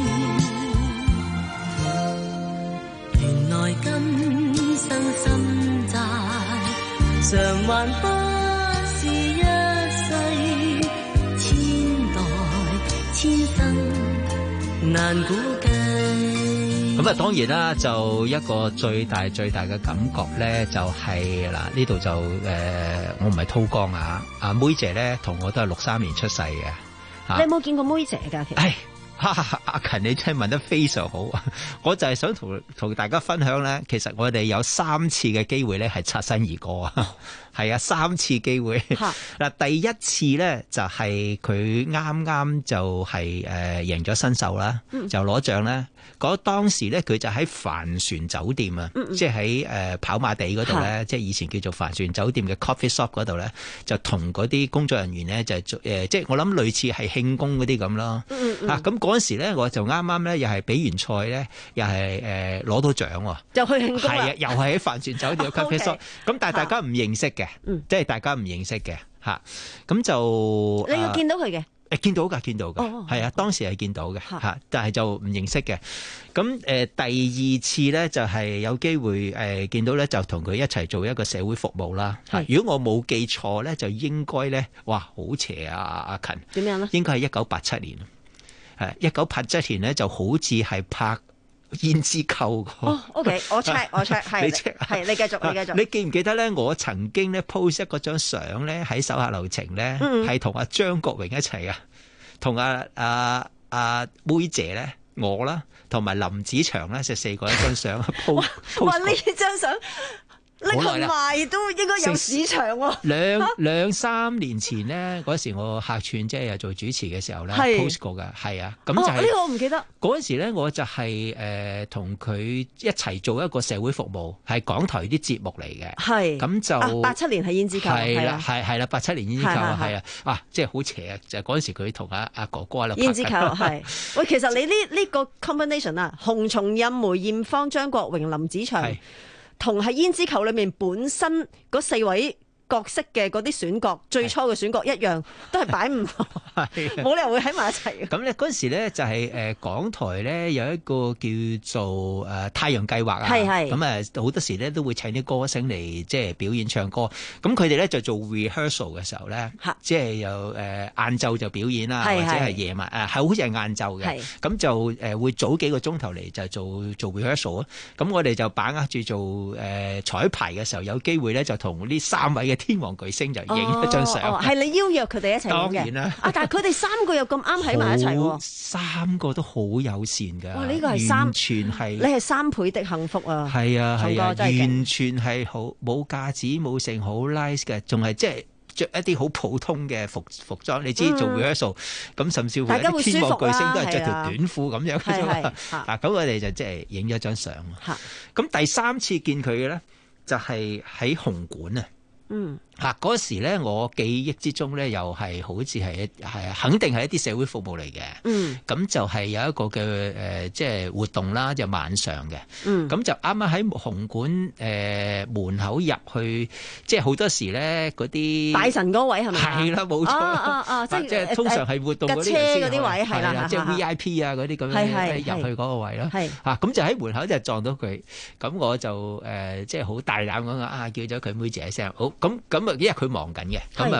原來今生心債，償還不是一世，千代千生難估計。 咁啊，當然啦，就一個最大最大嘅感覺咧，就係嗱呢度就誒、呃，我唔係韜光啊，阿妹姐咧同我都係六三年出世嘅。 你有冇見過妹姐㗎？其實， 唉，哈哈阿勤你真係問得非常好，我就係想同同大家分享咧，其實我哋有三次嘅機會咧係擦身而過啊。係啊，三次機會。嗱，第一次咧就係佢啱啱就係、是、誒、呃、贏咗新秀啦，嗯、就攞獎啦。嗰當時咧佢就喺帆船酒店啊，嗯、即係喺誒跑馬地嗰度咧，即係以前叫做帆船酒店嘅 coffee shop 嗰度咧，就同嗰啲工作人員咧就誒、呃，即係我諗類似係慶功嗰啲咁咯。嗯嗯、啊，咁嗰陣時咧我就啱啱咧又係比完賽咧，又係誒攞到獎喎， 就去慶功啦。 係啊，又係喺帆船酒店嘅 coffee shop。咁但係大家唔認識嘅。嗯，即係大家唔認識嘅嚇，咁就你要見到佢嘅， 誒見到㗎，見到㗎，係啊，當時係見到嘅嚇，但係就唔認識嘅。咁誒第二次咧就係有機會誒見到咧，就同佢一齊做一個社會服務啦。如果我冇記錯咧，就應該咧，哇，好邪啊！阿勤點樣咧？ 應該係一九八七年，係一九八七年咧，就好似係拍胭脂扣哦 ，OK， 我 check， 我 check， 係，係你繼續，你繼續。 你記唔記得咧？我曾經咧 post 一嗰張相咧喺手下留情咧，係同阿張國榮一齊啊，同阿阿阿妹姐咧，我啦，同埋林子祥咧，就四個一張相 post。 哇！呢張相。拎去賣都應該有市場喎。 兩兩三年前咧，嗰時我客串即係做主持嘅時候咧 post 過㗎，係啊，咁就係呢個我唔記得。 嗰陣時咧，我就係誒同佢一齊做一個社會服務，係港台啲節目嚟嘅。係咁就八七年係胭脂扣， 係啦，係係啦，八七年胭脂扣係啊，啊即係好邪啊！就係嗰陣時佢同阿阿哥哥喺度拍。 胭脂扣係喂，其實你呢呢個 combination 啊，洪松蔭、梅艷芳、張國榮、林子祥。同係胭脂扣裏面本身嗰四位角色嘅嗰啲選角，最初嘅選角一樣，都係擺唔落，冇理由會喺埋一齊嘅。 咁咧嗰陣時咧就係誒港台咧有一個叫做誒太陽計劃啊，咁誒好多時咧都會請啲歌星嚟即係表演唱歌。咁佢哋咧就做 rehearsal 嘅時候咧，即係有誒晏晝就表演啦，或者係夜晚誒係好似係晏晝嘅。咁就誒會早幾個鐘頭嚟就做做 rehearsal 啊。咁我哋就把握住做誒彩排嘅時候，有機會咧就同呢三位嘅天王巨星就影一張相， 係你邀約佢哋一齊影嘅。 當然啦， 啊！但係佢哋三個又咁啱喺埋一齊喎， 三個都好友善㗎。 哇！呢個係三， 完全係你係三倍的幸福啊！ 係啊係啊，完全係好冇架子冇成好 nice 嘅，仲係即係着一啲好普通嘅服服裝。你知做 rehearsal 咁，甚至乎有啲天王巨星都係着條短褲咁樣嘅啫嘛。嗱，咁我哋就即係影咗張相。咁第三次見佢嘅咧，就係喺紅館啊。嗯，嚇嗰時咧，我記憶之中咧，又係好似係一係肯定係一啲社會服務嚟嘅。嗯，咁就係有一個嘅誒、呃，即係活動啦，就晚上嘅。嗯，咁就啱啱喺紅館誒、呃、門口入去，即係好多時咧嗰啲大神嗰位係咪？ 係啦，冇錯。啊啊啊！即係即係通常係活動嗰啲車嗰啲位係啦， 即係 V I P 啊嗰啲咁樣入去嗰個位咯。係嚇，咁就喺門口就撞到佢，咁我就誒、呃、即係好大膽咁啊，叫咗佢妹姐一聲好。咁咁啊，因為佢忙緊嘅，咁啊。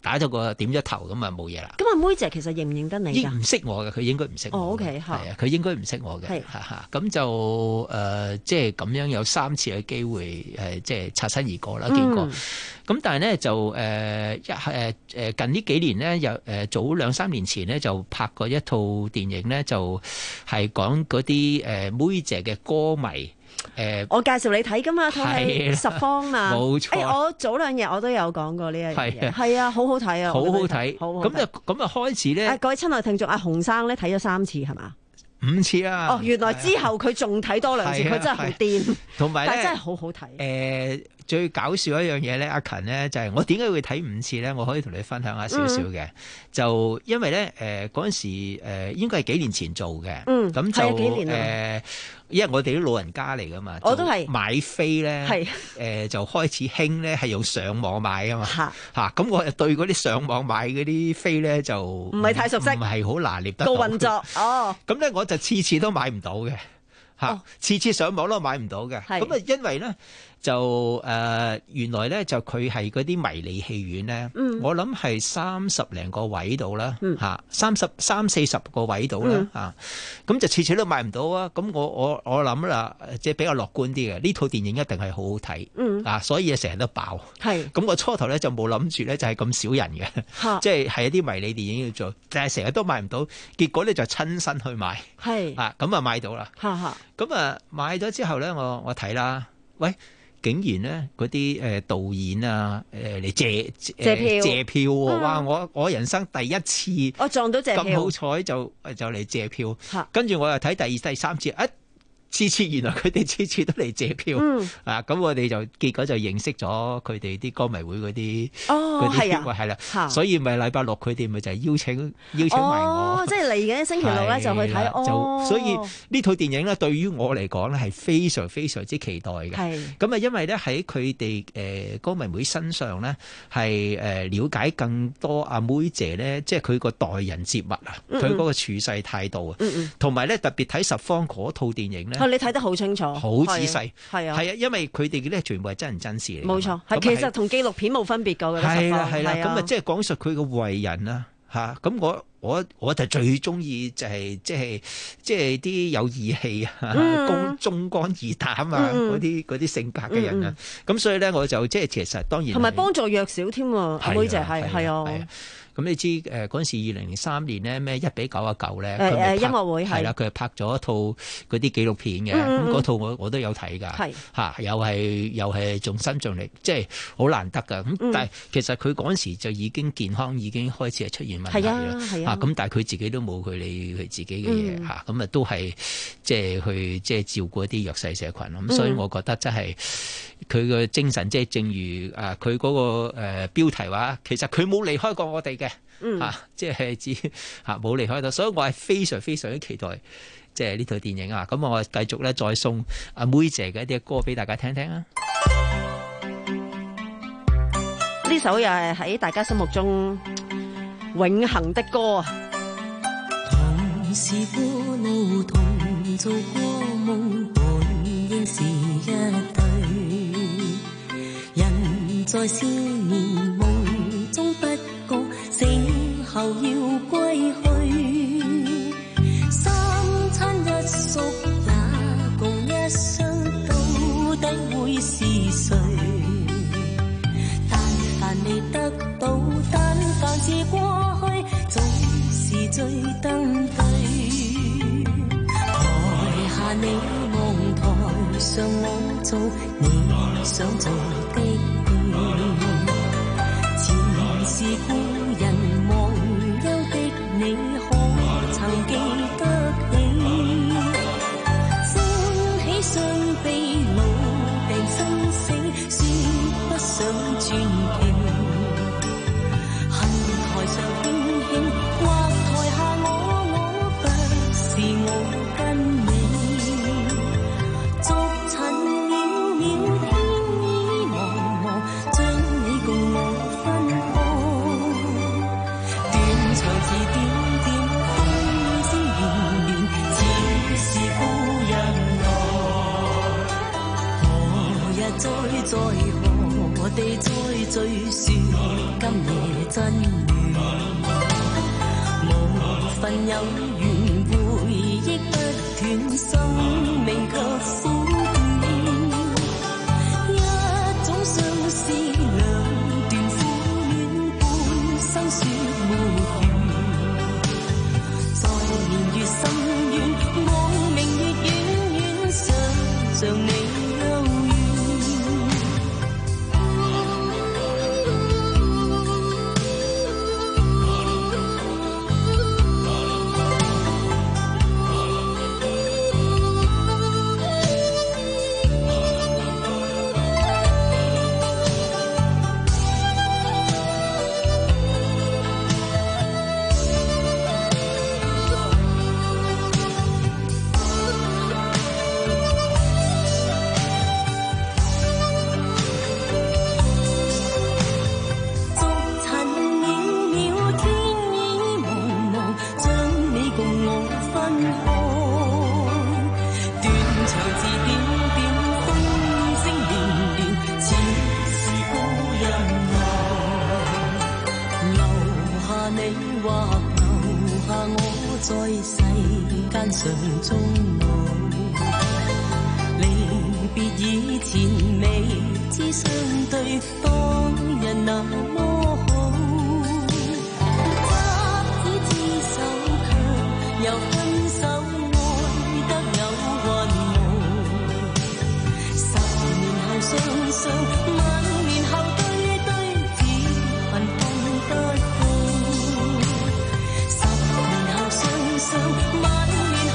打咗個點咗頭咁啊冇嘢啦。 咁阿妹姐其實認唔認得你㗎？ 唔識我嘅，佢應該唔識我。 哦 OK 係啊，佢應該唔識我嘅。係咁就誒、呃，即係咁樣有三次嘅機會誒，即係擦身而過啦，見過。咁、嗯、但係呢，就誒一誒誒近呢幾年呢，有誒、呃、早兩三年前呢，就拍過一套電影呢，就係講嗰啲誒妹姐嘅歌迷。誒、呃， 我介紹你睇噶嘛，套戲十方啊， 冇錯。 誒，我早兩日我都有講過呢一樣嘢，係啊，好好睇啊， 好好睇。咁就咁啊，開始咧。 各位親愛聽眾，阿洪生咧睇咗三次係嘛？ 五次啊！ 哦，原來之後佢仲睇多兩次，佢真係好癲。 同埋咧， 但係真係好好睇。 誒，最搞笑一樣嘢咧，阿勤咧就係我點解會睇五次咧？我可以同你分享下少少嘅。就因為咧，誒嗰陣時誒應該係幾年前做嘅。嗯，咁就誒。因為我哋啲老人家嚟噶嘛，我都係買飛咧，誒、呃、就開始興咧係用上網買啊嘛，嚇嚇咁我就對嗰啲上網買嗰啲飛咧就唔係太熟悉，唔係好拿捏得到個運作哦。咁咧我就次次都買唔到嘅，嚇、哦、次次上網都買唔到嘅。咁啊因為咧就誒、呃、原來咧就佢係嗰啲迷你戲院咧、嗯，我諗係三十零個位度啦，嚇三十三四十個位度啦，嚇、嗯、咁就次次都買唔到啊！咁我我我諗啦，即係比較樂觀啲嘅，呢套電影一定係好好睇，嗯啊，所以成日都爆。係咁我初頭咧就冇諗住咧就係咁少人嘅，即係係一啲迷你電影要做，但係成日都買唔到，結果咧就親身去買，係啊咁啊買到啦，咁啊買咗之後咧我我睇啦，喂！竟然咧嗰啲誒導演啊誒嚟借借票借票喎、啊嗯！哇！我我人生第一次我撞到借票， 咁好彩就就嚟借票，跟住我又睇第二第三次一。次次原來佢哋次次都嚟借票，嗯、啊咁我哋就結果就認識咗佢哋啲歌迷會嗰啲，哦係啊，係啦，所以咪禮拜六佢哋咪就係邀請邀請埋我， 哦即係嚟緊星期六咧就去睇，哦， 所以呢套電影咧對於我嚟講咧係非常非常之期待嘅，係咁啊，因為咧喺佢哋誒歌迷會身上咧係誒了解更多阿妹姐咧，即係佢個待人接物啊，佢、嗯、嗰個處世態度啊，同埋咧特別睇十方嗰套電影咧。 你睇得好清楚， 好仔細， 係啊， 係啊，因為佢哋咧全部係真人真事嚟， 冇錯，係其實同紀錄片冇分別㗎， 係啦係啦，咁啊即係講述佢嘅為人啦嚇，咁我我我就最中意就係即係即係啲有義氣啊、公忠肝義膽啊嗰啲嗰啲性格嘅人啊，咁所以咧我就即係其實當然同埋幫助弱小添喎，阿妹姐係係啊。咁你知誒嗰陣時二零零三年咧咩一比九啊九咧，誒誒音樂會係啦，佢係拍咗一套嗰啲紀錄片嘅，咁嗰套我我都有睇㗎，係嚇又係又係盡心盡力，即係好難得㗎。咁但係其實佢嗰陣時就已經健康已經開始係出現問題啦，嚇咁但係佢自己都冇佢理佢自己嘅嘢嚇，咁啊都係即係去即係照顧一啲弱勢社群，咁所以我覺得真係佢嘅精神即係正如啊佢嗰個誒標題話，其實佢冇離開過我哋嘅。嗯，啊，即係指嚇冇離開到，所以我係非常非常之期待，即係呢套電影啊！咁我繼續咧再送阿妹姐嘅一啲歌俾大家聽聽啊！ 呢首又係喺大家心目中永恆的歌啊！ 同是過路，同做過夢，本應是一對，人在少年夢中不覺醒後要歸去，三餐一宿也共一生，到底會是誰？但凡未得到，但凡是過去，總是最登對。台下你望台上我做你想做的戲，前是故人忘憂的你，可曾記得起？歡喜相悲老病生死，說不上傳奇。恨台上輕輕，或台下我我，不是我跟你。逐塵渺渺，天衣茫茫，將你共我分開。斷腸字點點。 今夜真遠，無份有緣回憶不斷，生命卻苦短，一種相思兩段苦戀，半生說沒完，再年月深遠，光明越遠遠，想像你上終老，離別以前未知相對當日那麼好，執子之手卻又分手，愛得有雲霧，十年後雙雙，萬年後對對，只恨看得到，十年後雙雙，萬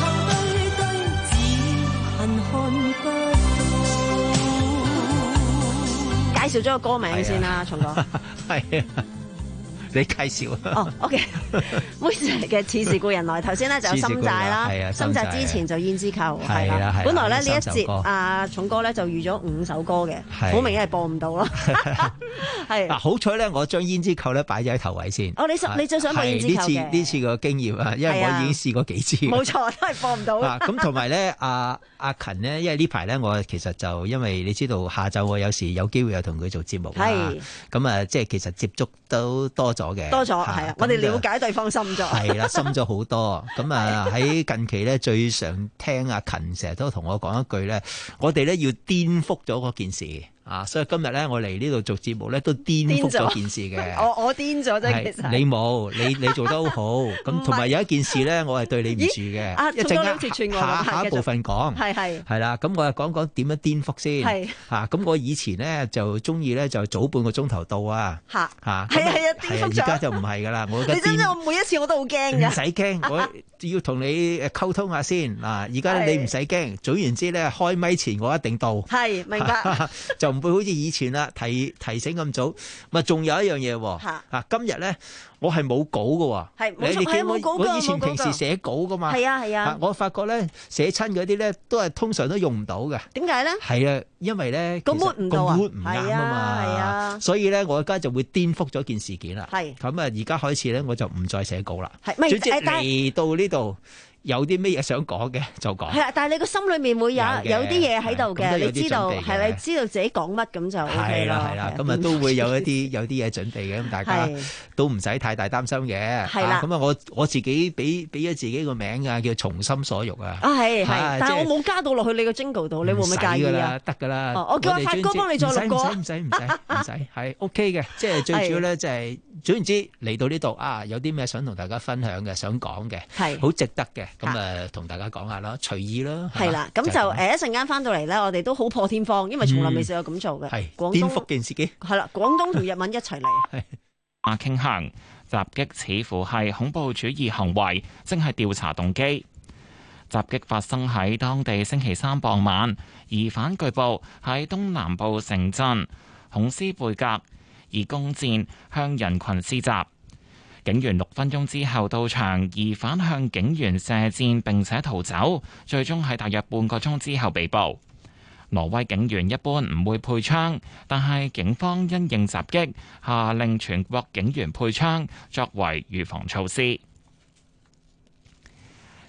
介紹咗個歌名先啦，松哥。 係啊，你介紹啊。 哦 ，OK。妹仔嘅《似是故人來》，頭先咧就有心債啦，心債之前就胭脂扣，係啦。本來咧呢一節阿重哥咧就預咗五首歌嘅，好明顯係播唔到咯。係嗱，好彩咧，我將胭脂扣咧擺咗喺頭位先。 哦，你你最想播胭脂扣嘅？ 呢次呢次個經驗啊，因為我已經試過幾次。 冇錯，都係播唔到。 咁同埋咧，阿阿勤呢，因為呢排咧，我其實就因為你知道下晝我有時有機會有同佢做節目啦。係。咁啊，即係其實接觸都多咗嘅。 多咗係啊，我哋了解對方深咗。 係啦，深咗好多。咁啊，喺近期咧最常聽阿勤成日都同我講一句咧，我哋咧要顛覆咗嗰件事。啊！所以今日咧，我嚟呢度做節目咧，都顛覆咗件事嘅。 我我顛咗啫，其實你冇，你你做得好好。咁同埋有一件事咧，我係對你唔住嘅。 一陣間下下一部分講， 係係係啦。咁我又講講點樣顛覆先。係嚇。咁我以前咧就中意咧就早半個鐘頭到啊。嚇嚇。係係啊，顛覆咗。而家就唔係㗎啦。我你知唔知我每一次我都好驚㗎？ 唔使驚，我要同你誒溝通下先。嗱，而家你唔使驚。總言之咧，開咪前我一定到。係，明白。就唔會好似以前啦，提提醒咁早。咪仲有一樣嘢喎。嚇！今日咧，我係冇稿嘅喎。係，冇錯，係冇稿嘅。我以前平時寫稿嘅嘛。係啊係啊。我發覺咧，寫親嗰啲咧，都係通常都用唔到嘅。點解咧？係啊，因為咧個 mood 唔到啊，個 mood 唔啱啊嘛。係啊。所以咧，我而家就會顛覆咗件事件啦。係。咁啊，而家開始咧，我就唔再寫稿啦。係。總之嚟到呢度。有啲咩嘢想講嘅就講。係啊，但係你個心裏面會有有啲嘢喺度嘅，你知道係你知道自己講乜咁就 O K 啦。係啦係啦，咁啊都會有一啲有啲嘢準備嘅，咁大家都唔使太大擔心嘅。係啦，咁啊我我自己俾俾咗自己個名啊，叫從心所欲啊。啊係係，但係我冇加到落去你個 jingle 度，你會唔會介意啊？得㗎啦，我叫阿發哥幫你再錄過。唔使唔使唔使唔使，係 O K 嘅，即係最主要咧就係總言之嚟到呢度啊，有啲咩想同大家分享嘅，想講嘅，係好值得嘅。咁誒，同大家講下啦，隨意啦。係啦，咁就誒一陣間翻到嚟咧，我哋都好破天荒，因為從來未試過咁做嘅。係廣東顛覆件事嘅。係啦，廣東同日文一齊嚟。係啊，傾向襲擊似乎係恐怖主義行為，正係調查動機。襲擊發生喺當地星期三傍晚，疑犯據報喺東南部城鎮孔斯貝格以弓箭向人群施襲。警員六分鐘之後到場，疑犯向警員射箭並且逃走，最終喺大約半個鐘之後被捕。挪威警員一般唔會配槍，但係警方因應襲擊，下令全國警員配槍，作為預防措施。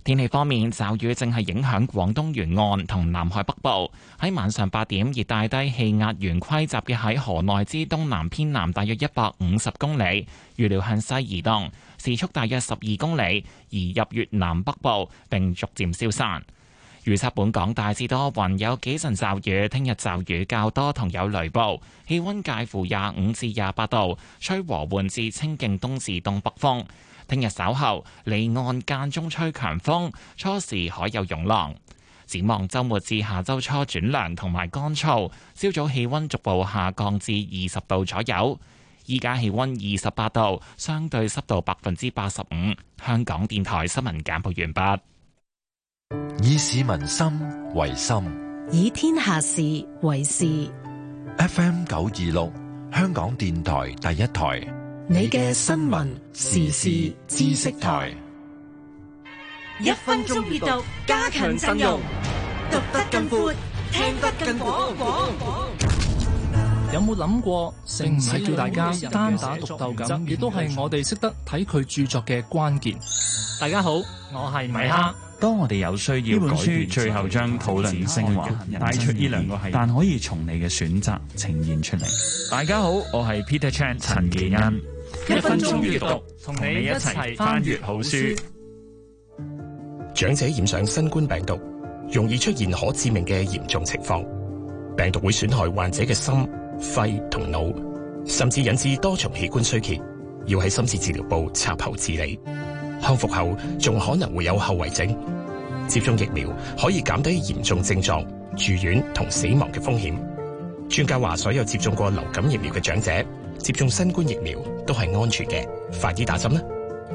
天氣方面，驟雨正係影響廣東沿岸同南海北部。喺晚上八點，熱帶低氣壓圓規集結喺河內之東南偏南大約一百五十公里，預料向西移動，時速大約十二公里，移入越南北部並逐漸消散。預測本港大致多雲，有幾陣驟雨，聽日驟雨較多同有雷暴，氣溫介乎廿五至廿八度，吹和緩至清勁東至東北風。聽日稍後離岸間中吹強風，初時海有湧浪。展望週末至下週初轉涼同埋乾燥，朝早氣溫逐步下降至二十度左右。依家氣溫二十八度，相對濕度百分之八十五。香港電台新聞簡報完畢。 以市民心為心， 以天下事為事。 F M 九二六，香港電台第一台。 你嘅新聞時事知識台， 一分鐘閱讀，加強陣容，讀得更闊，聽得更廣。 有冇諗過，成唔係叫大家單打獨鬥咁，亦都係我哋識得睇佢著作嘅關鍵。 大家好，我係米哈。當我哋有需要改變，最後將討論升華，帶出呢兩個係，但可以從你嘅選擇呈現出嚟。大家好，我係 Peter Chan 陳健恩。 一分鐘閱讀，同你一齊翻閱好書。 長者染上新冠病毒，容易出現可致命嘅嚴重情況。病毒會損害患者嘅心、肺同腦，甚至引致多重器官衰竭，要喺深切治療部插喉治理。康復後仲可能會有後遺症。接種疫苗可以減低嚴重症狀、住院同死亡嘅風險。專家話，所有接種過流感疫苗嘅長者接種新冠疫苗都係安全嘅，快啲打針啦！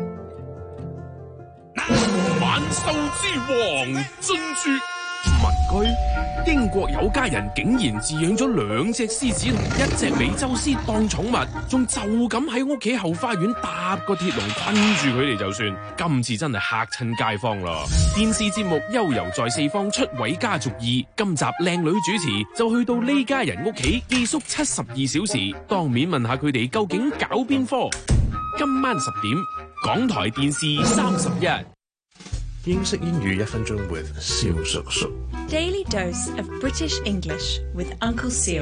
萬獸之王進駐民居，英國有家人竟然飼養咗兩隻獅子同一隻美洲獅當寵物，仲就咁喺屋企後花園搭個鐵籠困住佢哋就算。今次真係嚇親街坊啦！電視節目《悠遊在四方》出位家族二，今集靚女主持就去到呢家人屋企寄宿七十二小時，當面問下佢哋究竟搞邊科。今晚十點，港台電視三十一。 英式英語一分鐘 with 蕭叔叔。 Daily dose of British English with Uncle Seal.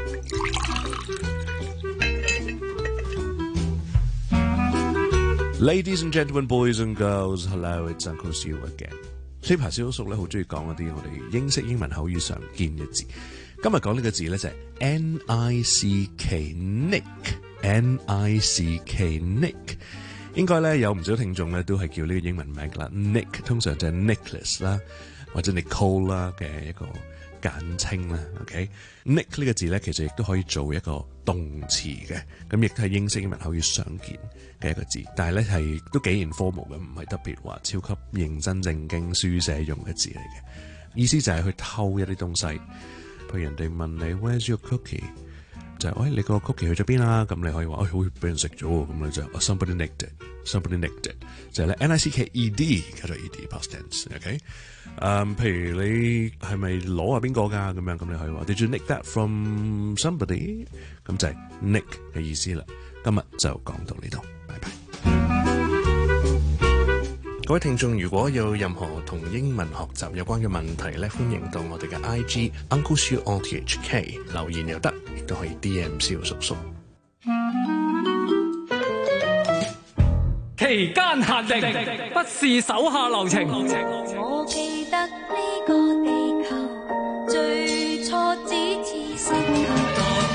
Ladies and gentlemen, boys and girls, hello, it's Uncle Seal again. 呢排蕭叔叔咧好中意講一啲我哋英式英文口語常見嘅字。今日講呢個字咧就係 N I C K Nick，N I C K Nick。應該咧有唔少聽眾咧都係叫呢個英文名啦 ，Nick 通常就係 Nicholas 啦，或者 Nicole 啦嘅一個簡稱啦。OK，Nick 呢個字咧其實亦都可以做一個動詞嘅，咁亦都係英式英文口語常見嘅一個字，但係咧係都幾 informal 嘅，唔係特別話超級認真正經書寫用嘅字嚟嘅。意思就係去偷一啲東西，譬如人哋問你 Where's your cookie？就係、是，喂、哎，你個 cookie 去咗邊啦？咁你可以話，哎，好似俾人食咗喎。咁你就 somebody nicked it，somebody nicked it， 就係咧 N I C K E D 加咗 E D past tense，OK？ 誒，譬如你係咪攞啊邊個㗎？咁樣咁你可以話 Did you nick that from somebody？ 咁就係 nick 嘅意思啦。今日就講到呢度，拜拜。 各位聽眾，如果有任何同英文學習有關嘅問題咧，歡迎到我哋嘅 I G Uncle Siu O T H K 留言又得，亦都可以 D M 蕭叔叔。 期間限定，不是手下留情。 我記得呢個地球最初只似星球。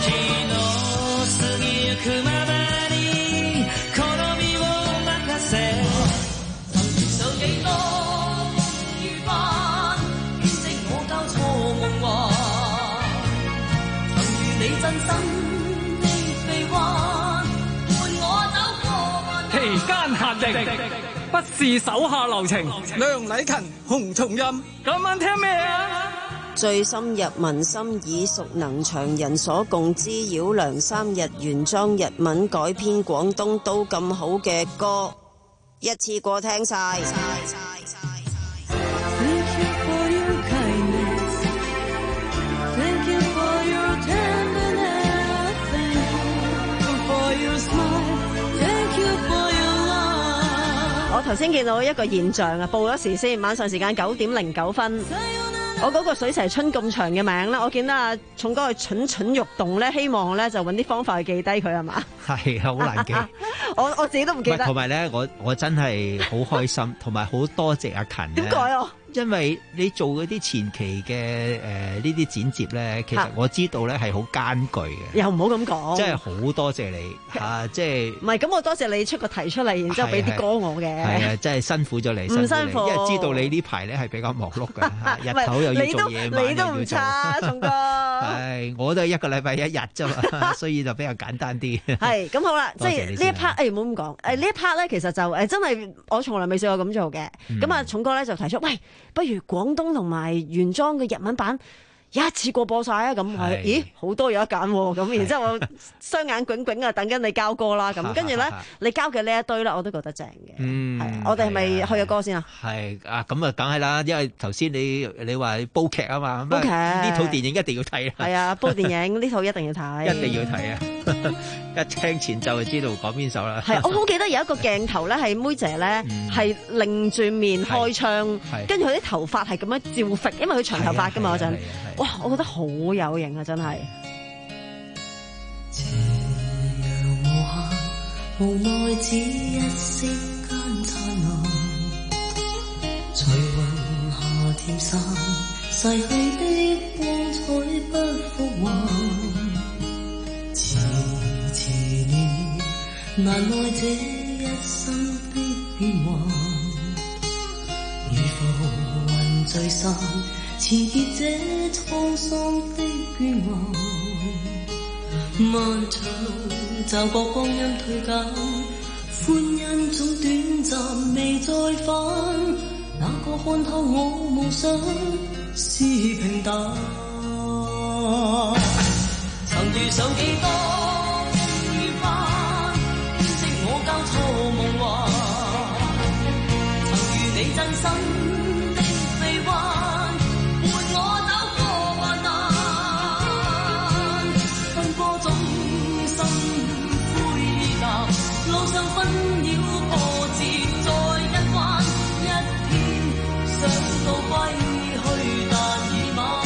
期間限定，不是手下留情。梁禮勤、洪松蔭，今晚聽咩啊？ 最深入民心，耳熟能詳，人所共知，繞梁三日，原裝日文改編廣東都咁好嘅歌，一次過聽晒。 我頭先見到一個現象啊，報咗時先，晚上時間九點零九分。我嗰個水蛇春咁長嘅名咧，我見到阿重哥佢蠢蠢欲動咧，希望咧就揾啲方法去記低佢係嘛？ 係啊，好難記。 我我自己都唔記得。 同埋咧，我我真係好開心，同埋好多謝阿勤。 點解啊？ 因為你做嗰啲前期嘅誒呢啲剪接咧，其實我知道咧係好艱巨嘅。 又唔好咁講。真係好多謝你啊！即係唔係咁？我多謝你出個題出嚟，然之後俾啲歌我嘅。 係啊，真係辛苦咗你， 唔辛苦， 因為知道你呢排咧係比較忙碌嘅，日頭又要做嘢，晚又要做。 你都唔差，重哥。 係，我都係一個禮拜一日啫嘛，所以就比較簡單啲。 係咁好啦，即係呢一 part 誒，唔好咁講。誒呢一 part 咧，其實就誒真係我從來未試過咁做嘅。咁啊，重哥咧就提出，喂，不如廣東同埋原裝嘅日文版一次過播晒啊！咁我咦好多有得揀喎，咁然之後我雙眼炯炯啊，等緊你交歌啦。咁跟住咧，你交嘅呢一堆咧，我都覺得正嘅。嗯，係我哋係咪去咗歌先啊？ 係啊，咁啊，梗係啦，因為頭先你你話煲劇啊嘛， 煲劇呢套電影一定要睇啦。 係啊，煲電影呢套一定要睇， 一定要睇啊！一聽前奏就知道講邊首啦。 係，我好記得有一個鏡頭咧，係妹姐咧係擰住面開窗，跟住佢啲頭髮係咁樣照揈，因為佢長頭髮噶嘛嗰陣。哇！我覺得好有型啊，真係。 斜陽無限，無奈只一息間燦爛。隨雲霞漸散，逝去的光彩不復還。遲遲年月，難耐這一生的變幻。如浮雲聚散，纏結這滄桑的倦顏，漫長路驟覺光陰退減，歡欣總短暫未再返，哪個看透我夢想是平淡？曾遇上幾多遇翻，編織我交錯夢幻，曾遇你真心路上紛擾波折再一彎，一天想到歸去但已晚。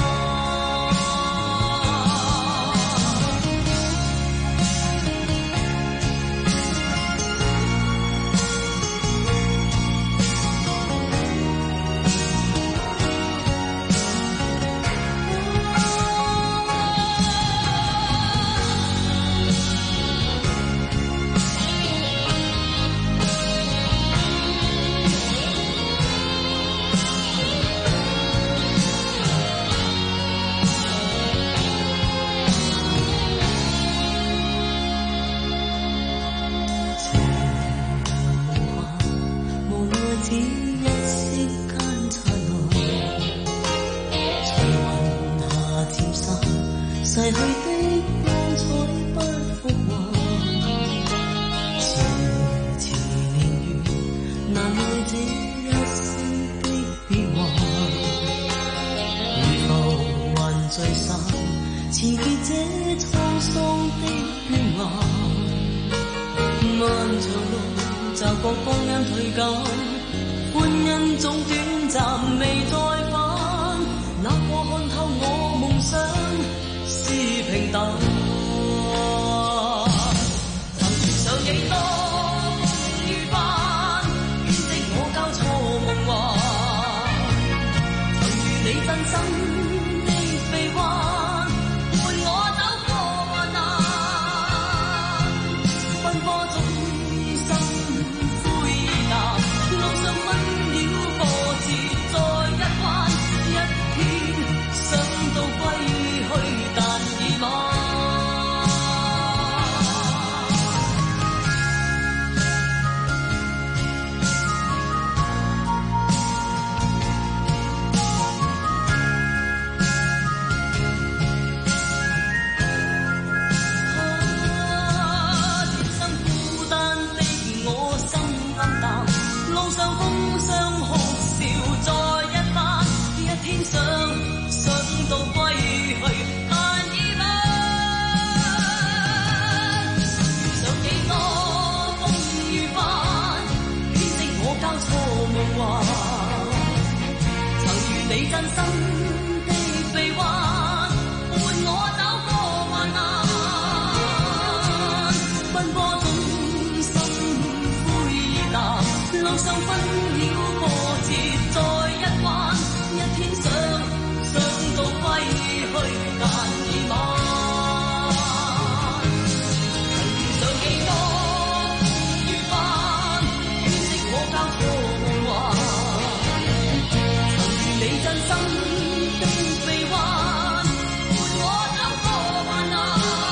逝去的光彩不復還，遲遲年月，難耐這一生的變幻。如浮雲聚散，纏結這滄桑的倦顏。漫長路驟覺光陰退減，歡欣總短暫未再返，哪個看透我夢想是平淡，曾遇上幾多風雨翻，編織我交錯夢幻，曾遇你真心的臂彎，伴我走過患難，奔波中心灰淡，路上紛擾波折再一彎，一天想到歸去但已晚。 路上分了波折，再一彎，一天想想到歸去，但已晚。曾上幾多愉快，惋惜我交錯夢幻。曾如你真心的臂彎，陪我走過患難。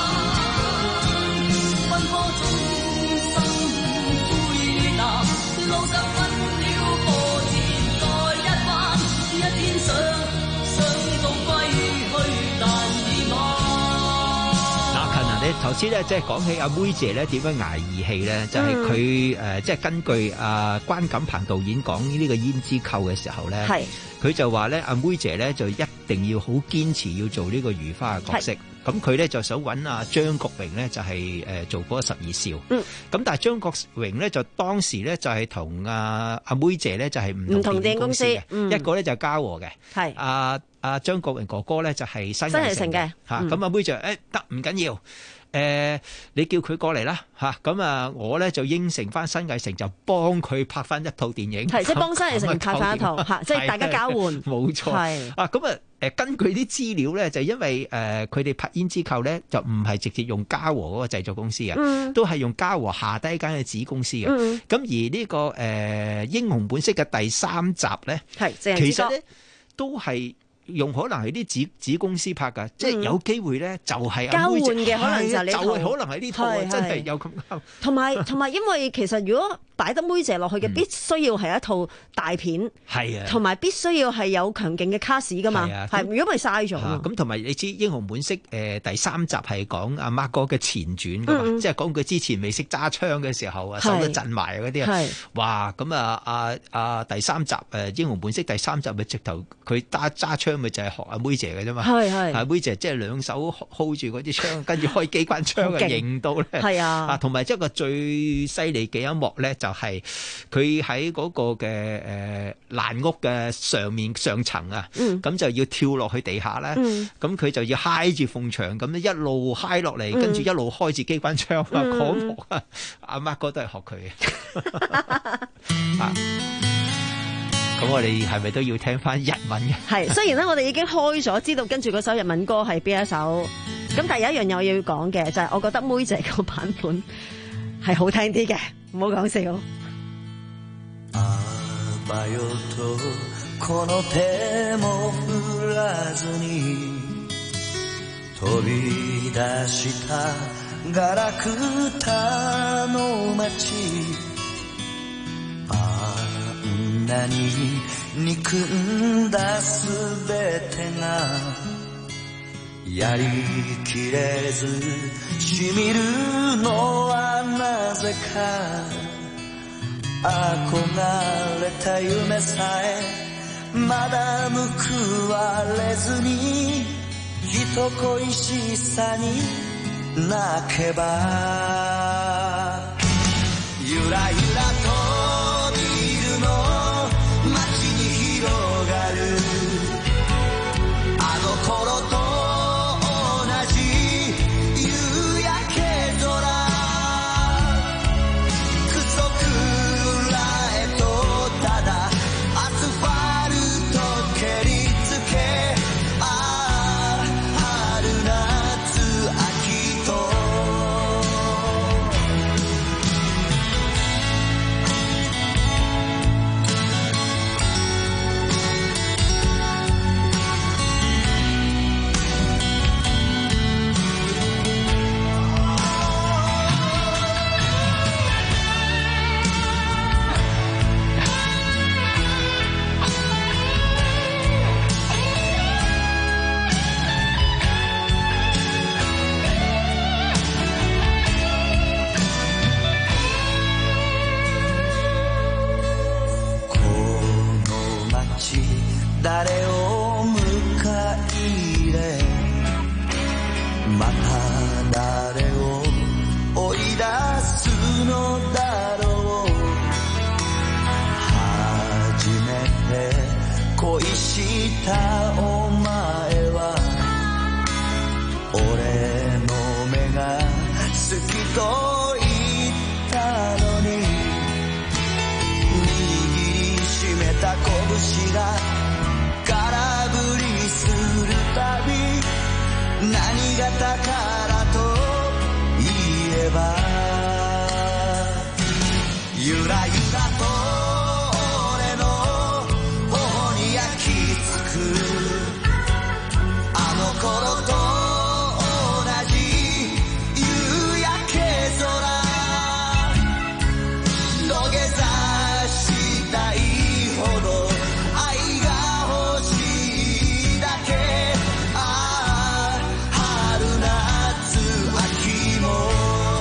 奔波中心灰藍，路上分了波折，再一彎，一天想想到歸去，但已晚。 嗱，近啊，你頭先咧即係講起阿妹姐咧點樣捱義氣咧，就係佢誒即係根據阿關錦鵬導演講呢個胭脂扣嘅時候咧， 係佢就話咧阿妹姐咧就一定要好堅持要做呢個如花嘅角色。咁佢咧就想揾阿張國榮咧就係誒做嗰個十二少。嗯。咁但係張國榮咧就當時咧就係同阿阿妹姐咧就係唔同電影公司嘅，嗯、一個咧就係嘉禾嘅，係阿阿張國榮哥哥咧就係新藝城嘅嚇。咁阿妹姐誒得唔緊要。誒、呃，你叫佢過嚟啦嚇，咁啊，我咧就應承翻新藝城就幫佢拍翻一套電影，係即係幫新藝城拍翻一套嚇，即係大家交換，冇錯。係啊，咁啊誒，根據啲資料咧，就因為誒佢哋拍胭脂扣咧，就唔係直接用嘉禾嗰個製作公司嘅，嗯、都係用嘉禾下低間嘅子公司嘅。咁、嗯、而呢、這個誒、呃《英雄本色》嘅第三集咧，係其實咧都係。用可能係啲子子公司拍㗎，即係有機會咧，就係交換嘅，可能就係呢套，就係可能係呢套，真係有咁啱。同埋同埋，因為其實如果擺得妹姐落去嘅，必須要係一套大片，係啊，同埋必須要係有強勁嘅卡士㗎嘛，係如果咪嘥咗。咁同埋你知《英雄本色》誒第三集係講阿 Mark 哥嘅前傳㗎嘛，即係講佢之前未識揸槍嘅時候啊，手都震埋嗰啲啊，哇！咁啊啊啊第三集誒《英雄本色》第三集咪直頭佢揸揸槍。咪就係學阿妹姐嘅啫嘛，係係阿妹姐即係兩手 hold 住嗰啲槍，跟住開機關槍啊，型到咧，係啊，啊同埋即係個最犀利嘅一幕咧，就係佢喺嗰個嘅誒爛屋嘅上面上層啊，咁、嗯、就要跳落去地下咧，咁、嗯、佢就要揩住埲牆咁一路揩落嚟，跟住一路開住機關槍啊，嗰幕啊，阿 Mark 哥都係學佢嘅。啊咁我哋係咪都要聽翻日文嘅？係，雖然咧我哋已經開咗，知道跟住嗰首日文歌係邊一首。咁但係有一樣嘢我要講嘅就係、是，我覺得妹姐個版本係好聽啲嘅，唔好講笑。 何憎んだすべてがやりきれずしみるのはなぜか憧れた夢さえまだ報われずに人恋しさに泣けばゆらゆらとビルの広がるあの頃と同じ夕焼け空クソくらえとただアスファルト蹴りつけああ春夏秋と誰を迎え入れまた誰を追い出すのだろう初めて恋したお前は俺の目が好きと言ったのにたからと言えばゆらゆらと俺の頬に焼き付くあの頃と同じ夕焼け空土下座したいほど愛が欲しいだけああ春夏秋も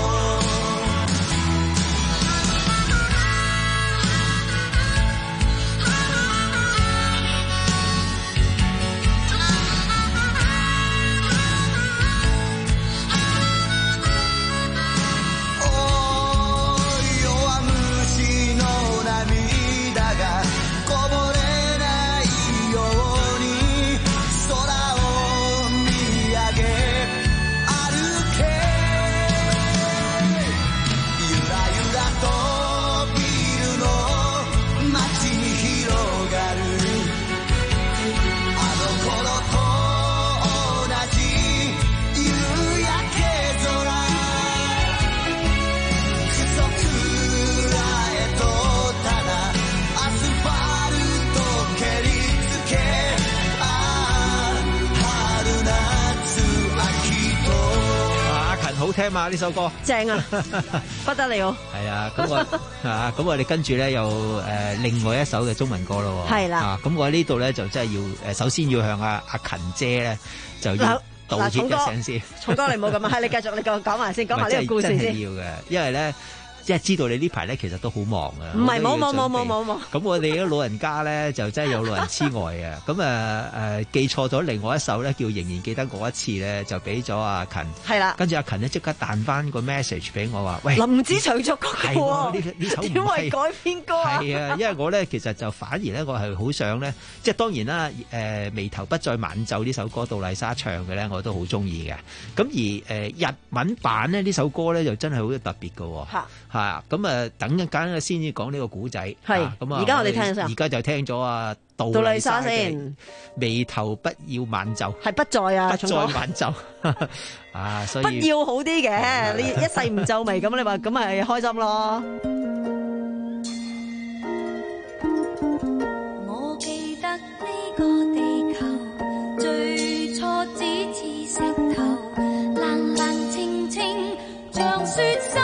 好聽嘛呢首歌， 正啊，不得了。 係啊，咁我啊，咁我哋跟住咧又誒、呃、另外一首嘅中文歌咯。 係啦， 啊，咁我喺呢度咧就真係要誒，首先要向阿阿芹姐咧就要道歉一聲先。 重哥你唔好咁啊，係你繼續你講講埋先，講埋呢個故事先。 真係要嘅，因為咧。即係知道你呢排咧，其實都好忙啊！ 唔係冇冇冇冇冇冇。 咁我哋啲老人家咧，就真係有老人痴呆啊！咁啊誒記錯咗另外一首咧，叫仍然記得嗰一次咧，就俾咗阿芹。係啦。跟住阿芹咧即刻彈翻個 message 俾我話：喂， 林子祥作曲嘅喎， 呢呢首點為改編歌啊？ 係啊，因為我咧其實就反而咧，我係好想咧，即係當然啦誒、呃，眉頭不再晚奏呢首歌，杜麗莎唱嘅咧，我都好中意嘅。咁而誒、呃、日文版咧呢首歌咧，就真係好特別嘅喎。嚇咁啊！等一間先至講呢個古仔。係咁啊！ 而家我哋聽咗， 而家就聽咗啊杜麗莎先。眉頭不要晚奏， 係不在啊， 不再晚奏啊！所以不要好啲嘅，你一世唔皺眉咁，你話咁咪開心咯。 我記得呢個地球最初只似石頭，冷冷清清像雪山。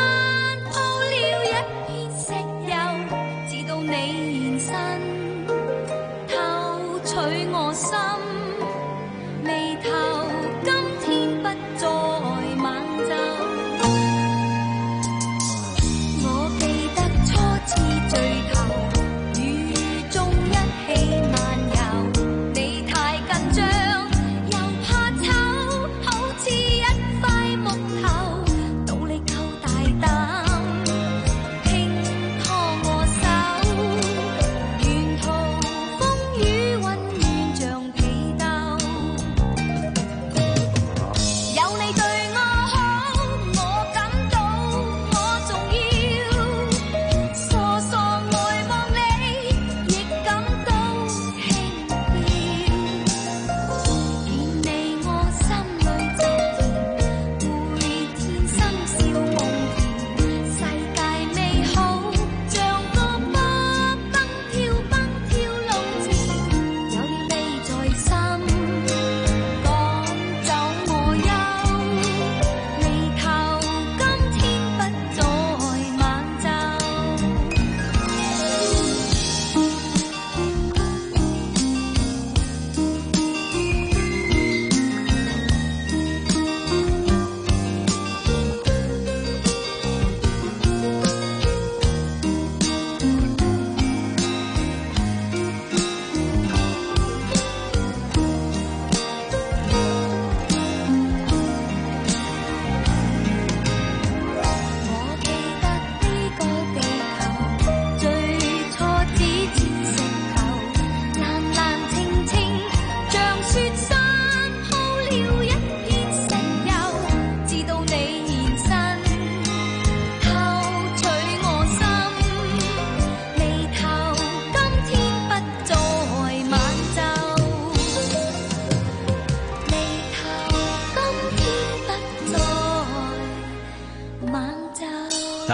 你現身偷取我心，眉頭今天不再晚奏。我記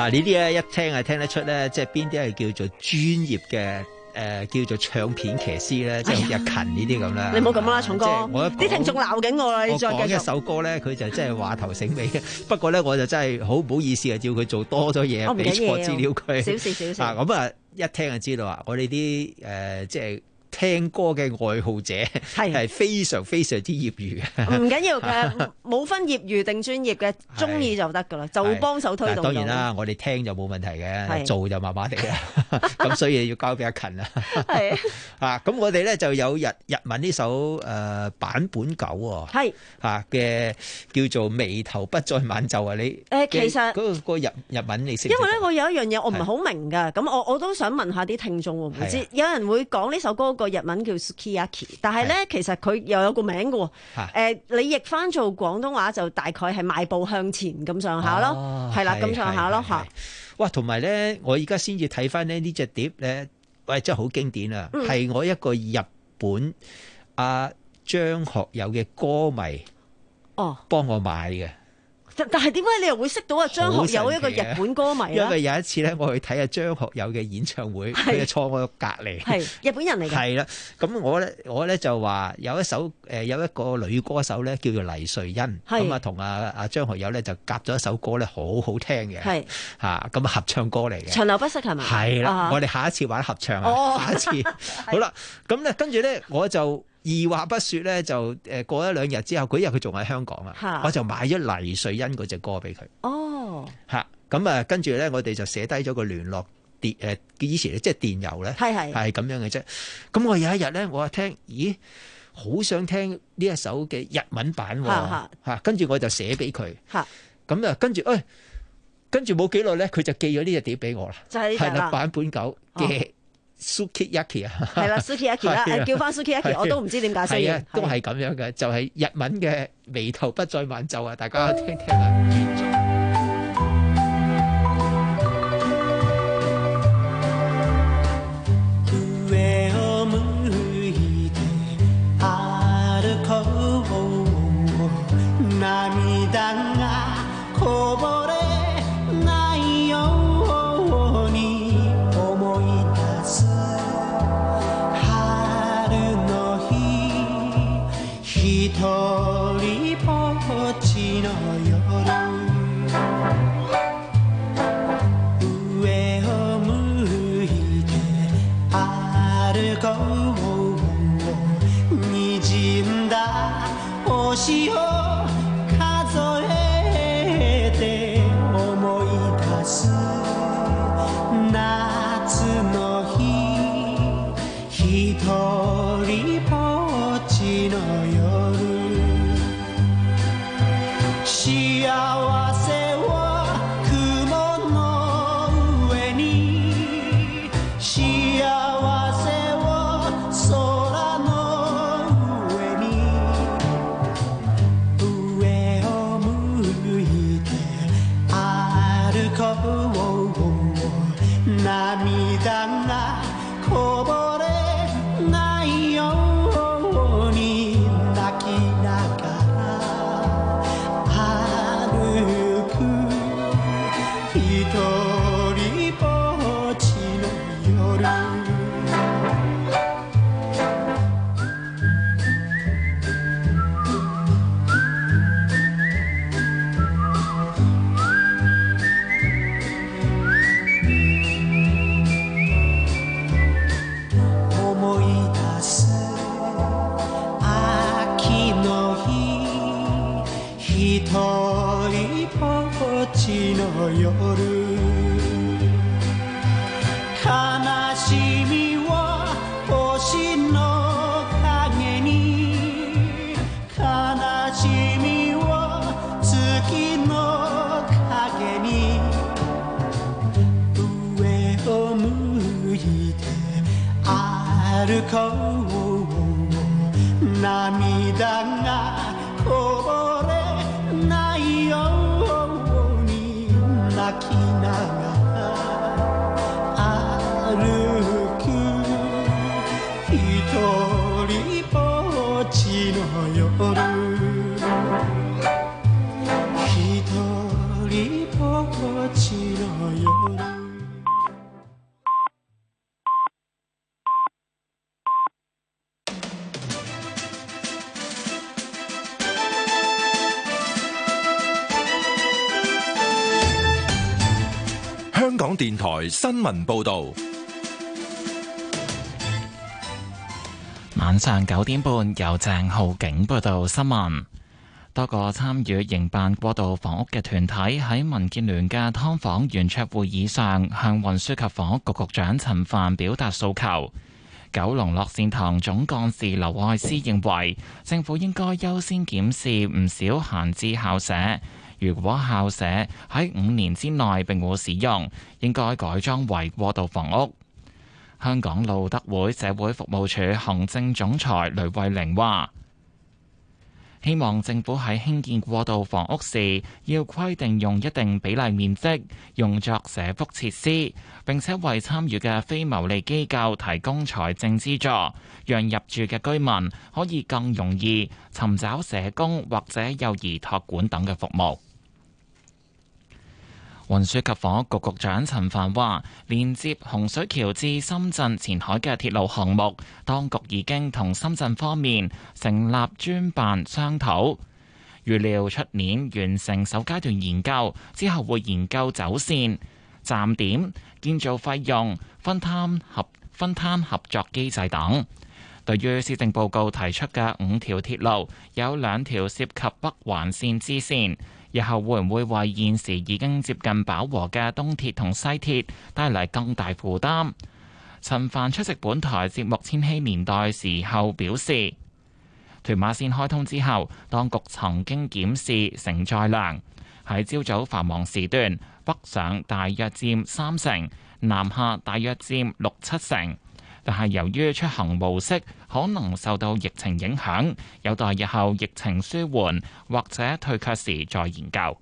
嗱，呢啲咧一聽係聽得出咧，即係邊啲係叫做專業嘅。誒、呃、叫做唱片騎師咧，即係好似阿勤呢啲咁啦。 你唔好咁啦，重哥，啲聽眾鬧緊我啦，你再繼續。我講一首歌咧，佢就真係話頭醒尾嘅。不過咧，我就真係好唔好意思啊，叫佢做多咗嘢，俾錯資料佢。 少少少少。 啊，咁啊，一聽就知道啊，我哋啲誒即係。聽歌嘅愛好者係非常非常之業餘嘅， 唔緊要嘅，冇分業餘定專業嘅，中意就得噶啦，就幫手推動。 當然啦，我哋聽就冇問題嘅，做就麻麻地啦。咁所以要交俾阿勤啦。係啊，咁我哋咧就有日日文呢首誒版本九喎，係嚇嘅叫做眉頭不再晚奏啊！你誒其實嗰個個日日文你識？因為咧，我有一樣嘢我唔係好明㗎，咁我我都想問下啲聽眾會唔會知？有人會講呢首歌。個日文叫 Sukiyaki， 但係咧其實佢又有個名嘅喎。誒、呃，你譯翻做廣東話就大概係邁步向前咁上下咯，係啦咁上下咯嚇。 哇，同埋咧，我而家先至睇翻咧呢隻碟咧，喂，真係好經典啊！係、嗯、我一個日本阿張學友嘅歌迷哦，幫我買嘅。 但係點解你又會識到阿張學友一個日本歌迷咧？ 因為有一次咧，我去睇阿張學友嘅演唱會，佢就坐我隔離， 係日本人嚟嘅。係啦， 咁我咧，我咧就話有一首誒，有一個女歌手咧叫做黎瑞恩，咁啊同阿阿張學友咧就夾咗一首歌咧，好好聽嘅，係嚇咁啊合唱歌嚟嘅， 長流不息係咪？ 係啦，我哋下一次玩合唱啊，下一次好啦，咁咧跟住咧我就。二話不說咧，就誒過一兩日之後，嗰日佢仲喺香港啊，我就買咗黎瑞恩嗰隻歌俾佢。哦，嚇咁啊，跟住咧，我哋就寫低咗個聯絡電誒，以前即係電郵咧，係係係咁樣嘅啫。咁我有一日咧，我一聽，咦，好想聽呢一首嘅日文版喎，嚇，跟住我就寫俾佢，嚇，咁啊，跟住誒，跟住冇幾耐咧，佢就寄咗呢隻碟俾我啦，就係係啦，版本九嘅。Sukiyaki 啊，係啦 ，Sukiyaki 啦，叫翻 Sukiyaki，我都唔知點解，所以都係咁樣嘅，就係日文嘅眉頭不再晚奏啊！大家聽聽啊。 星を数えて思い出す夏の日一人ぼっちの夜幸せを雲の上に幸せを空の上に上を向いて歩こう涙がこぼれないように泣きながら歩く一人ぼっちの夜思い出す秋の日一人ぼっちの夜悲しみを星の影に悲しみを月の影に上を向いて歩こう涙がこぼれないように泣きながら歩く一人ぼっちの夜一人ぼっちの夜電台新聞報道。 晚上九點半，由鄭浩景報道新聞。多個參與營辦過渡房屋嘅團體喺民建聯嘅劏房圓桌會議上，向運輸及房屋局局長陳帆表達訴求。九龍樂善堂總幹事劉愛思認為，政府應該優先檢視唔少閒置校舍，如果校舍喺五年之內並冇使用，應該改裝為過渡房屋。香港路德會社會服務處行政總裁雷慧玲話，希望政府喺興建過渡房屋時，要規定用一定比例面積用作社福設施，並且為參與嘅非牟利機構提供財政資助，讓入住嘅居民可以更容易尋找社工或者幼兒託管等嘅服務。運輸及房屋局局長陳帆話，連接洪水橋至深圳前海嘅鐵路項目，當局已經同深圳方面成立專辦商討，預料出年完成首階段研究，之後會研究走線、站點、建造費用、分攤合分攤合作機制等。對於施政報告提出嘅五條鐵路，有兩條涉及北環線支線，日後會唔會為現時已經接近飽和嘅東鐵同西鐵帶嚟更大負擔？陳帆出席本台節目《千禧年代》時候表示，屯馬線開通之後，當局曾經檢視承載量，喺朝早繁忙時段，北上大約佔三成，南下大約佔六七成。但係由於出行模式可能受到疫情影響，有待日後疫情舒緩或者退卻時再研究。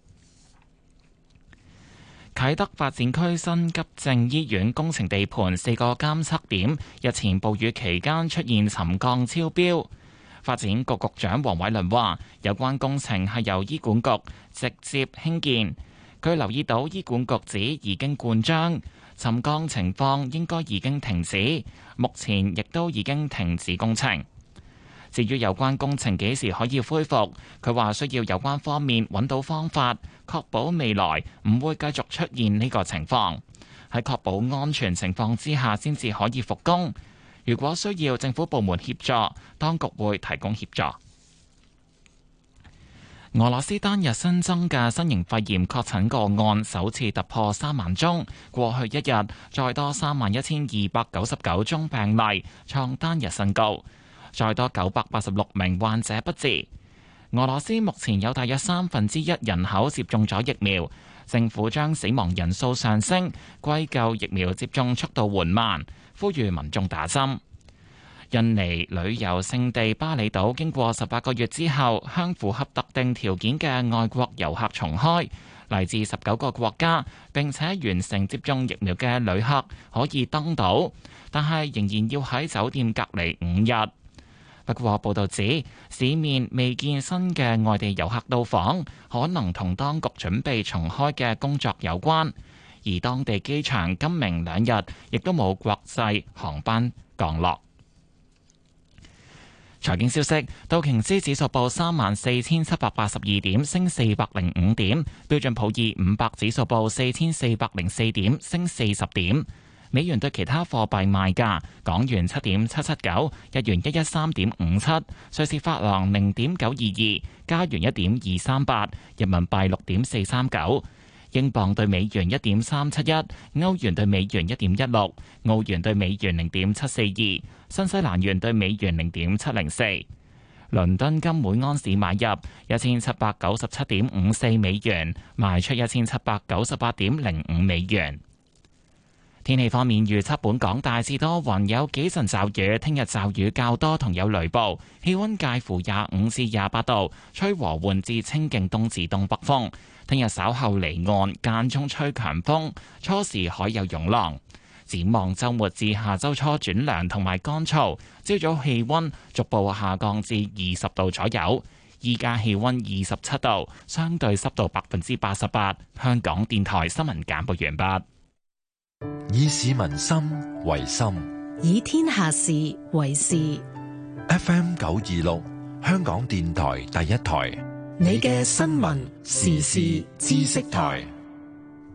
啟德發展區新急症醫院工程地盤四個監測點日前暴雨期間出現沉降超標。發展局局長黃偉綸話：有關工程係由醫管局直接興建。佢留意到醫管局指已經灌漿，沉降情況應該已經停止，目前亦都已經停止工程。至於有關工程幾時可以恢復，佢話需要有關方面揾到方法，確保未來唔會繼續出現呢個情況。喺確保安全情況之下，先至可以復工。如果需要政府部門協助，當局會提供協助。俄羅斯單日新增嘅新型肺炎確診個案首次突破三萬宗，過去一日再多三萬一千二百九十九宗病例，創單日新高，再多九百八十六名患者不治。俄羅斯目前有大約三分之一人口接種咗疫苗，政府將死亡人數上升歸咎疫苗接種速度緩慢，呼籲民眾打針。印尼旅遊勝地巴厘島經過十八個月之後，向符合特定條件嘅外國遊客重開，嚟自十九個國家並且完成接種疫苗嘅旅客可以登島，但係仍然要喺酒店隔離五日。不過報道指，市面未見新嘅外地遊客到訪，可能同當局準備重開嘅工作有關。而當地機場今明兩日亦都冇國際航班降落。財經消息，道瓊斯指數報三萬四千七百八十二點，升四百零五點；標準普爾五百指數報四千四百零四點，升四十點。美元對其他貨幣賣價：港元七點七七九，日元一一三點五七，瑞士法郎零點九二二，加元一點二三八，人民幣六點四三九。英鎊對美元一點三七一，歐元對美元一點一六，澳元對美元零點七四二，新西蘭元對美元零點七零四。倫敦金每安士買入一千七百九十七點五四美元，賣出一千七百九十八點零五美元。天氣方面預測，本港大致多雲，有幾陣驟雨，聽日驟雨較多同有雷暴，氣溫介乎廿五至廿八度，吹和緩至清勁東至東北風。聽日稍後離岸間中吹強風，初時海有湧浪。展望週末至下週初轉涼同埋乾燥，朝早氣溫逐步下降至二十度左右。依家氣溫二十七度，相對濕度百分之八十八。香港電台新聞簡報完畢。 以市民心為心， 以天下事為事。 F M 九二六，香港電台第一台， 你嘅新聞時事知識台。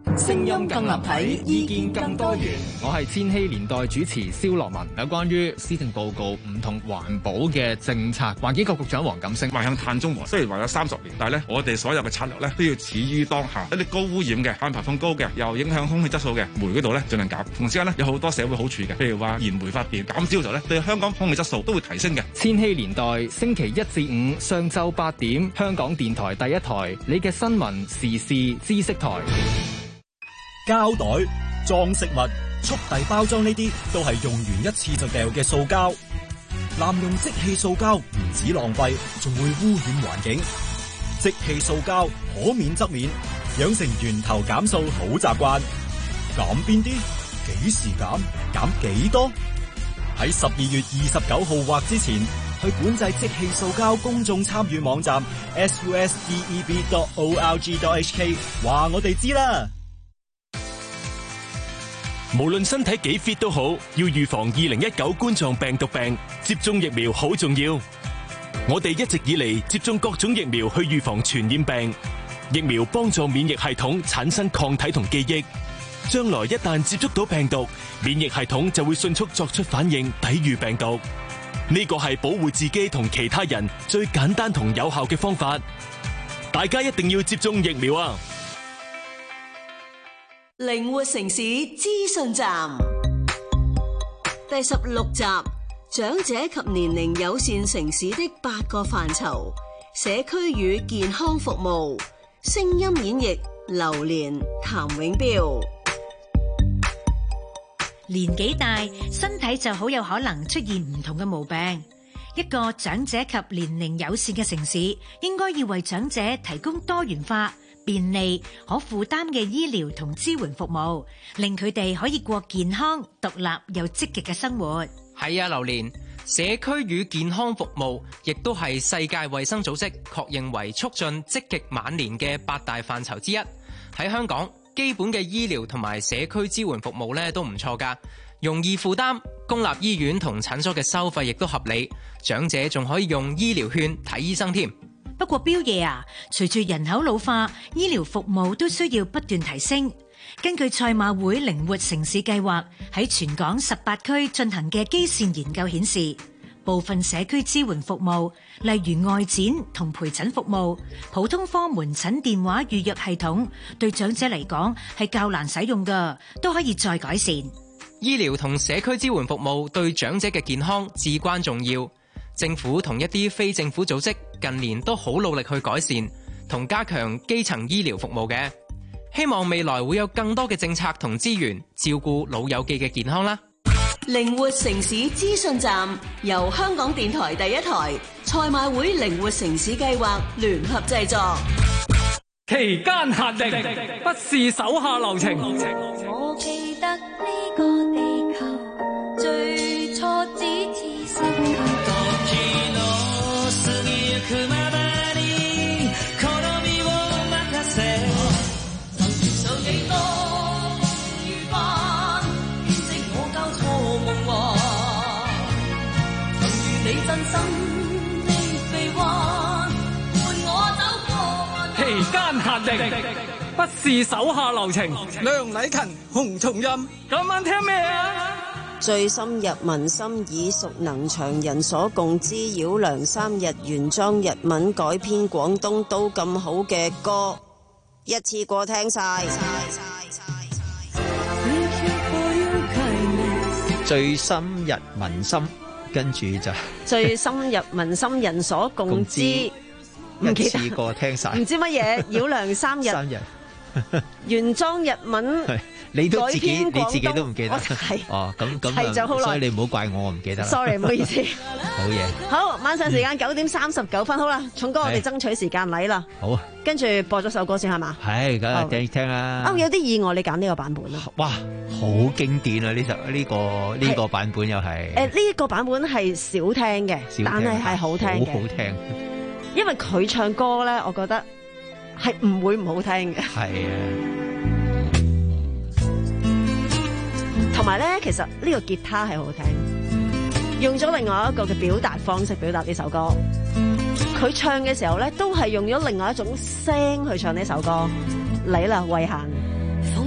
聲音更立體，意見更多元。 我係千禧年代主持蕭樂文。有關於施政報告唔同環保嘅政策，環境局局長黃錦星邁向碳中和，雖然話有三十年，但係咧，我哋所有嘅策略咧都要始於當下。一啲高污染嘅、碳排放高嘅、又影響空氣質素嘅煤嗰度咧，盡量減。同時間咧，有好多社會好處嘅，譬如話燃煤發電減少咗咧，對香港空氣質素都會提升嘅。 千禧年代星期一至五上晝八點，香港電台第一台，你嘅新聞時事知識台。 膠袋、裝飾物、速遞包裝呢啲都係用完一次就掉嘅塑膠。濫用即棄塑膠唔止浪費，仲會污染環境。即棄塑膠可免則免，養成源頭減塑好習慣。減邊啲？幾時減？減幾多？喺十二月二十九號或之前，去管制即棄塑膠公眾參與網站 s u s d e b dot org dot h k 話我哋知啦。 無論身體幾 fit 都好，要預防二零一九冠狀病毒病，接種疫苗好重要。我哋一直以嚟接種各種疫苗去預防傳染病，疫苗幫助免疫系統產生抗體同記憶，將來一旦接觸到病毒，免疫系統就會迅速作出反應，抵禦病毒。呢個係保護自己同其他人最簡單同有效嘅方法，大家一定要接種疫苗啊！ 靈活城市資訊站第十六集，長者及年齡友善城市的八個範疇，社區與健康服務，聲音演繹，榴蓮譚永標。 年紀大，身體就好有可能出現唔同嘅毛病。一個長者及年齡友善嘅城市，應該要為長者提供多元化、便利、可負擔嘅醫療同支援服務，令佢哋可以過健康、獨立又積極嘅生活。 係啊，榴蓮，社區與健康服務亦都係世界衛生組織確認為促進積極晚年嘅八大範疇之一。喺香港，基本嘅醫療同埋社區支援服務咧都唔錯㗎，容易負擔，公立醫院同診所嘅收費亦都合理，長者仲可以用醫療券睇醫生添。 不過標爺啊，隨住人口老化，醫療服務都需要不斷提升。根據賽馬會靈活城市計劃喺全港十八區進行嘅基線研究顯示，部分社區支援服務，例如外展同陪診服務、普通科門診電話預約系統，對長者嚟講係較難使用㗎，都可以再改善。 醫療同社區支援服務對長者嘅健康至關重要。政府同一啲非政府組織近年都好努力去改善同加強基層醫療服務嘅，希望未來會有更多嘅政策同資源照顧老友記嘅健康啦。 靈活城市資訊站由香港電台第一台、賽馬會靈活城市計劃聯合製作。 期間限定，不是手下留情。 我記得呢個地球最初只似星球。 期間限定，不是手下留情。梁禮勤、洪松蔭，今晚聽咩啊？ 最深入民心，耳熟能詳，人所共知。繞梁三日，原裝日文改編廣東都咁好嘅歌，一次過聽晒。 最深入民心，跟住就最深入民心，人所共知。 一次過聽晒， 唔知乜嘢繞梁三日。三日原裝日文， 你都自己你自己都唔記得。 係哦，咁咁係就好耐， 所以你唔好怪我，我唔記得啦。 Sorry， 唔好意思。 好嘢。 好，晚上時間九點三十九分，好啦，重哥，我哋爭取時間嚟啦。 好啊。跟住播咗首歌先係嘛？ 係，梗係聽聽啦。 啊，有啲意外，你揀呢個版本啦。 哇，好經典啊！呢首呢個呢個版本又係。誒， 呢個版本係少聽嘅，但係係好聽嘅。 好好聽。 因為佢唱歌咧，我覺得係唔會唔好聽嘅。 係啊， 同埋咧，其實呢個吉他係好聽，用咗另外一個嘅表達方式表達呢首歌。佢唱嘅時候咧，都係用咗另外一種聲去唱呢首歌。嚟啦，慧嫻。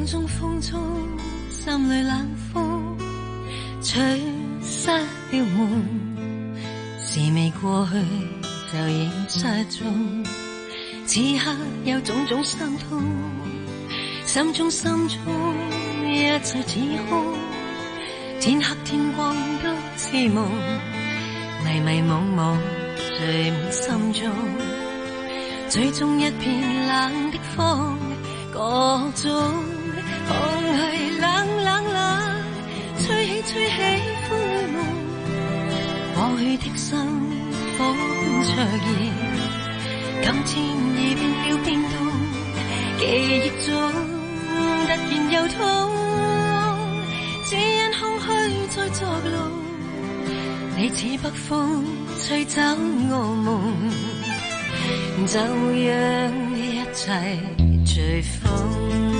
心裏冷風吹失了夢，事未過去就已失蹤，此刻有種種心痛，心中心中一切似空，天黑天光都似夢，迷迷惘惘聚滿心中，最終一片冷的風，各種空虛冷冷冷，吹起吹起風裏夢，過去的心火般灼熱，今天已變了冰凍，記憶中突然又痛，只因空虛在作弄，你似北風吹走我夢，就讓一切隨風。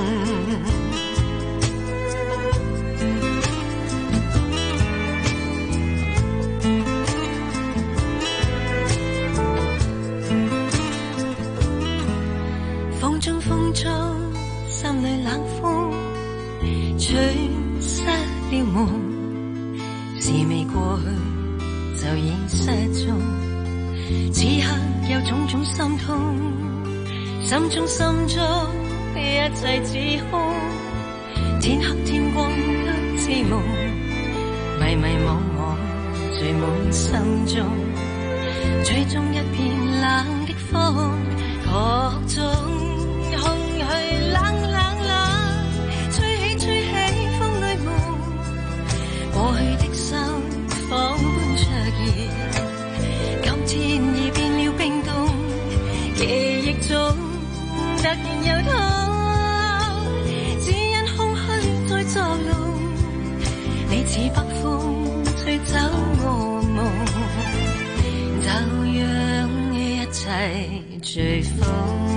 風中風中心裏冷風吹失了夢，事未過去就已失蹤，此刻有種種心痛，心中心中一切似空，天黑天光都似夢，迷迷惘惘聚滿心中，最終一片冷的風，各種空虛冷冷冷，吹起吹起風裏夢，過去的心仿般灼熱，今天已變了冰凍，記憶中突然又痛，只因空虛在作弄，你似北風吹走我夢，就讓一切隨風。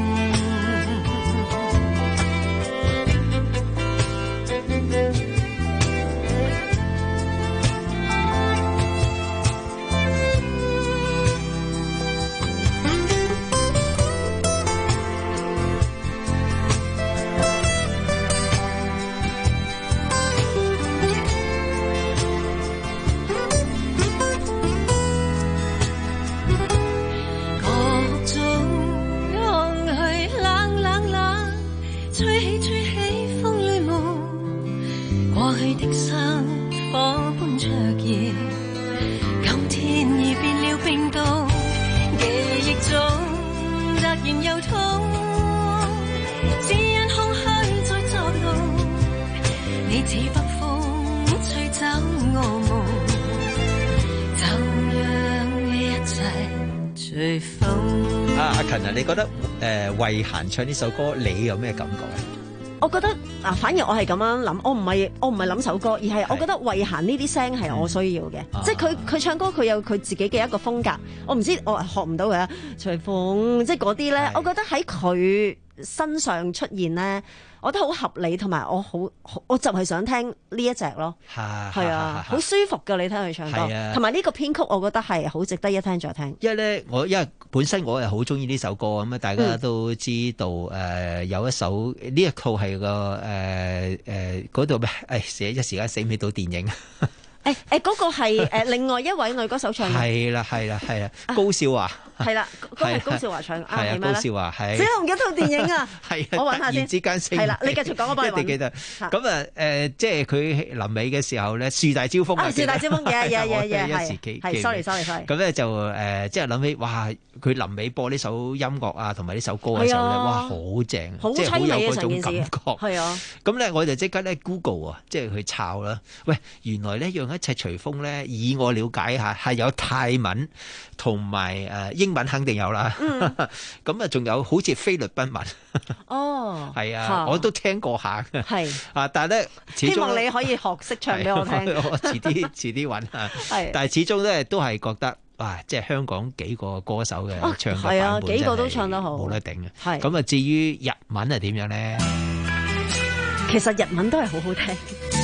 你覺得誒慧嫻唱呢首歌你有咩感覺咧？ 我覺得嗱，反而我係咁樣諗，我唔係我唔係諗首歌，而係我覺得慧嫻呢啲聲係我需要嘅，嗯、即係佢佢唱歌佢有佢自己嘅一個風格，我唔知我學唔到佢啊，隨風即係嗰啲咧，我覺得喺佢身上出現咧，我覺得好合理，同埋我好我就係想聽呢一隻咯，係啊，好舒服噶，你聽佢唱歌，同埋呢個編曲，我覺得係好值得一聽再聽。 因為咧，我因為本身我係好中意呢首歌咁啊，大家都知道誒、嗯呃、有一首呢一套係個誒誒嗰度咩？誒寫一時間醒唔起到電影。 誒誒嗰個係誒另外一位女歌手唱嘅。 係啦係啦係啦，高少華。 係啦，嗰個係高少華唱嘅， 係啊，高少華係。 只紅一套電影啊， 係我揾下先。 突然之間醒。係啦，你繼續講，我幫你揾。 一定記得。咁啊誒，即係佢臨尾嘅時候咧，樹大招風啊！ 樹大招風嘅嘅嘅嘅係。 係，sorry sorry sorry。 咁咧就誒，即係諗起哇，佢臨尾播呢首音樂啊，同埋呢首歌嘅時候咧，哇，好正， 好即係好有嗰種感覺。 係啊。 咁咧我就即刻咧 Google 啊，即係去抄啦。喂，原來咧讓一切隨風咧，以我了解下係有泰文同埋誒英文肯定有啦。咁啊，仲有好似菲律賓文哦， 係啊，我都聽過下嘅， 係啊，但係咧， 希望你可以學識唱俾我聽， 我遲啲遲啲揾下， 係， 但係始終咧都係覺得，哇，即係香港幾個歌手嘅唱嘅版本， 係啊，幾個都唱得好， 冇得頂嘅， 係。 咁啊，至於日文係點樣咧？ 其實日文都係好好聽，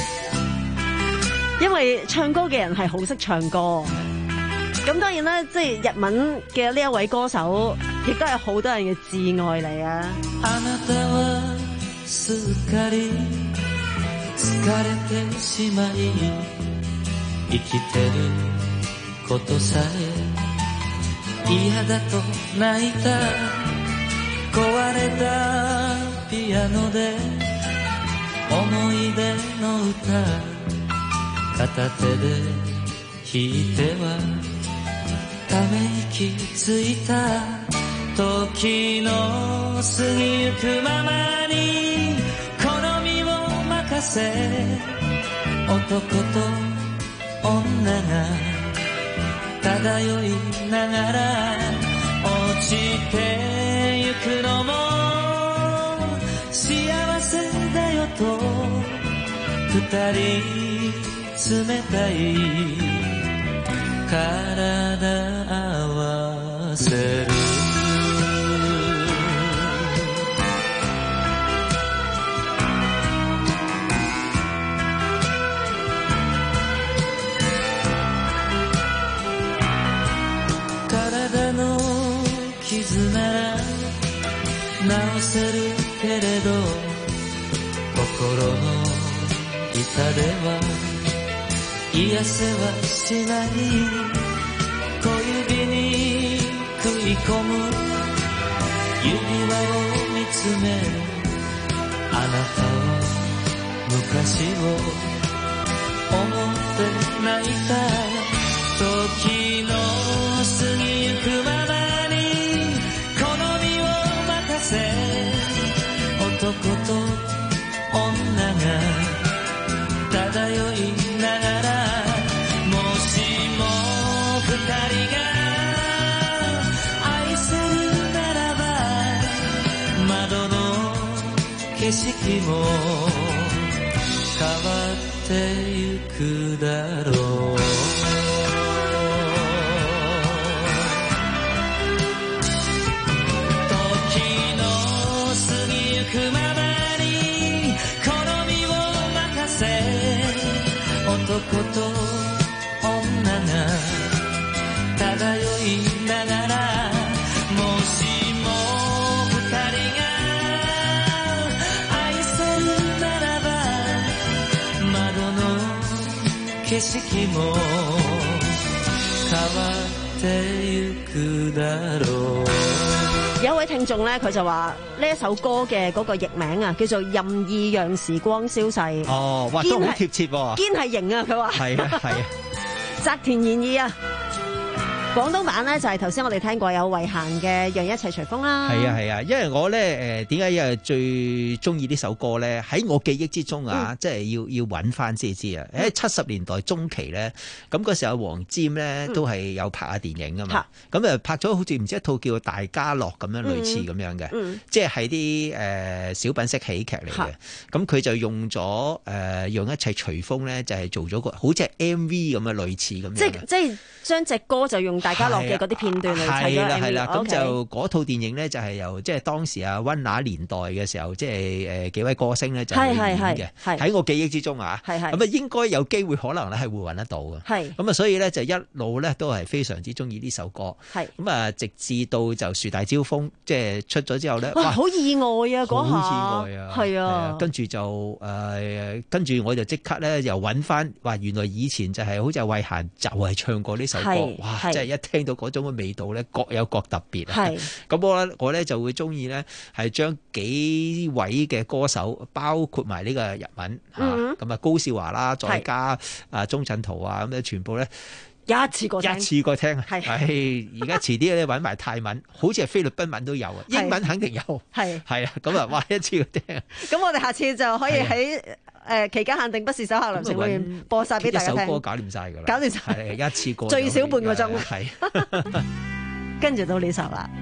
因為唱歌嘅人係好識唱歌。咁當然啦，即係日文嘅呢一位歌手，亦都係好多人嘅摯愛嚟啊！ あなたはすっかり疲れてしまい生きてることさえ嫌だと泣いた壊れたピアノで思い出の歌片手で弾いてはため息ついた時の過ぎゆくままに好みを任せ男と女が漂いながら落ちてゆくのも幸せだよと二人冷たい体合わせる体の傷なら治せるけれど心の痛では癒せはしない小指に食い込む指輪を見つめあなたは昔を思って泣いた時の過ぎゆくままに好みを任せ男と女が漂いながらもしも二人が愛せるならば窓の景色も変わってゆくだろう時の過ぎゆくままに好みを任せ男と女が漂いながらもしも二人が愛せるならば窓の景色も変わってゆくだろう。 有位聽眾咧，佢就話呢一首歌嘅嗰個譯名啊，叫做《任意讓時光消逝》。 哦，哇，都好貼切喎！ 堅係型啊，佢話。 係啊，係啊， 澤田研二啊。廣東版咧就係頭先我哋聽過有慧嫻嘅《讓一切隨風》啦。 係啊係啊，因為我咧誒點解又最中意呢首歌咧？喺我記憶之中啊，嗯、即係要要揾翻先知啊！喺七十年代中期咧，咁嗰時候黃霑咧都係有拍下電影噶嘛，咁誒、嗯、拍咗好似唔知一套叫《大家樂》咁樣類似咁樣嘅，嗯嗯、即係係啲誒小品式喜劇嚟嘅。咁佢就用咗誒、呃、讓一切隨風咧，就係、是、做咗個好似係 M V 咁嘅類似咁樣。 即即係將隻歌就用大家樂嘅嗰啲片段嚟砌咗 M V。係啦係啦，咁就嗰套電影咧就係由即係當時啊溫拿年代嘅時候，即係誒幾位歌星咧就係演嘅。喺我記憶之中啊，咁啊應該有機會可能咧係會揾得到嘅。係咁啊，所以咧就一路咧都係非常之中意呢首歌。係咁啊，直至到就樹大招風即係出咗之後咧， 哇！好意外啊嗰下， 好意外啊，係啊，跟住就誒，跟住我就即刻咧又揾翻，話原來以前就係好似慧嫻就係唱過呢首歌，哇！即係一聽到嗰種嘅味道咧，各有各特別啊。係咁我我咧就會中意咧係將幾位嘅歌手，包括埋呢個日文嚇，咁啊高少華啦，再加啊鐘鎮濤啊，咁咧全部咧。 一次過聽， 一次過聽，係係而家遲啲咧揾埋泰文，好似係菲律賓文都有啊，英文肯定有，係係啊，咁啊，哇一次過聽。咁我哋下次就可以喺誒期間限定不是手下留情裏面播晒俾大家聽。 一首歌搞掂晒㗎啦， 搞掂晒， 係一次過最少半個鐘， 係。 跟住到呢首啦。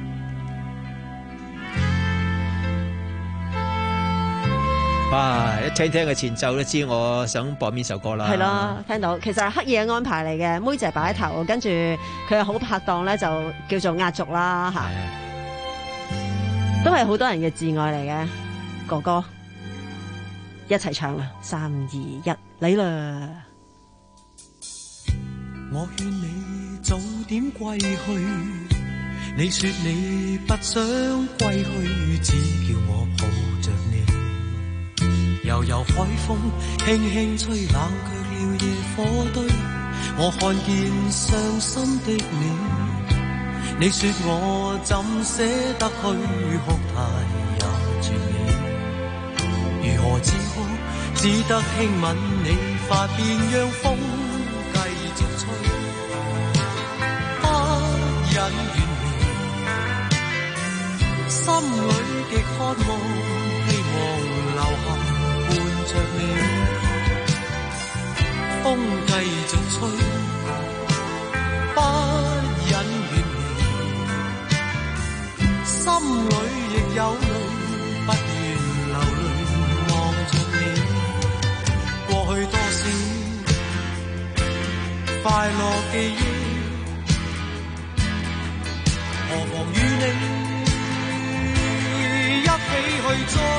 哇！一聽聽嘅前奏都知我想播邊首歌啦。 係咯，聽到其實係刻意嘅安排嚟嘅，妹姐擺頭，跟住佢嘅好拍檔咧就叫做壓軸啦嚇，都係好多人嘅摯愛嚟嘅哥哥，一齊唱啦，三二一，嚟啦！ 我勸你早點歸去，你說你不想歸去，只叫我抱着你。 悠悠海風輕輕吹，冷卻了夜火堆。我看見傷心的你，你說我怎捨得去哭，太也絕美。如何止哭，只得輕吻你髮邊，讓風繼續吹，不忍遠離。心裏極渴望，希望留下伴着你。風繼續吹，不忍遠離，心裏亦有淚，不願流淚望着你。過去多少快樂記憶，何妨與你一起去追，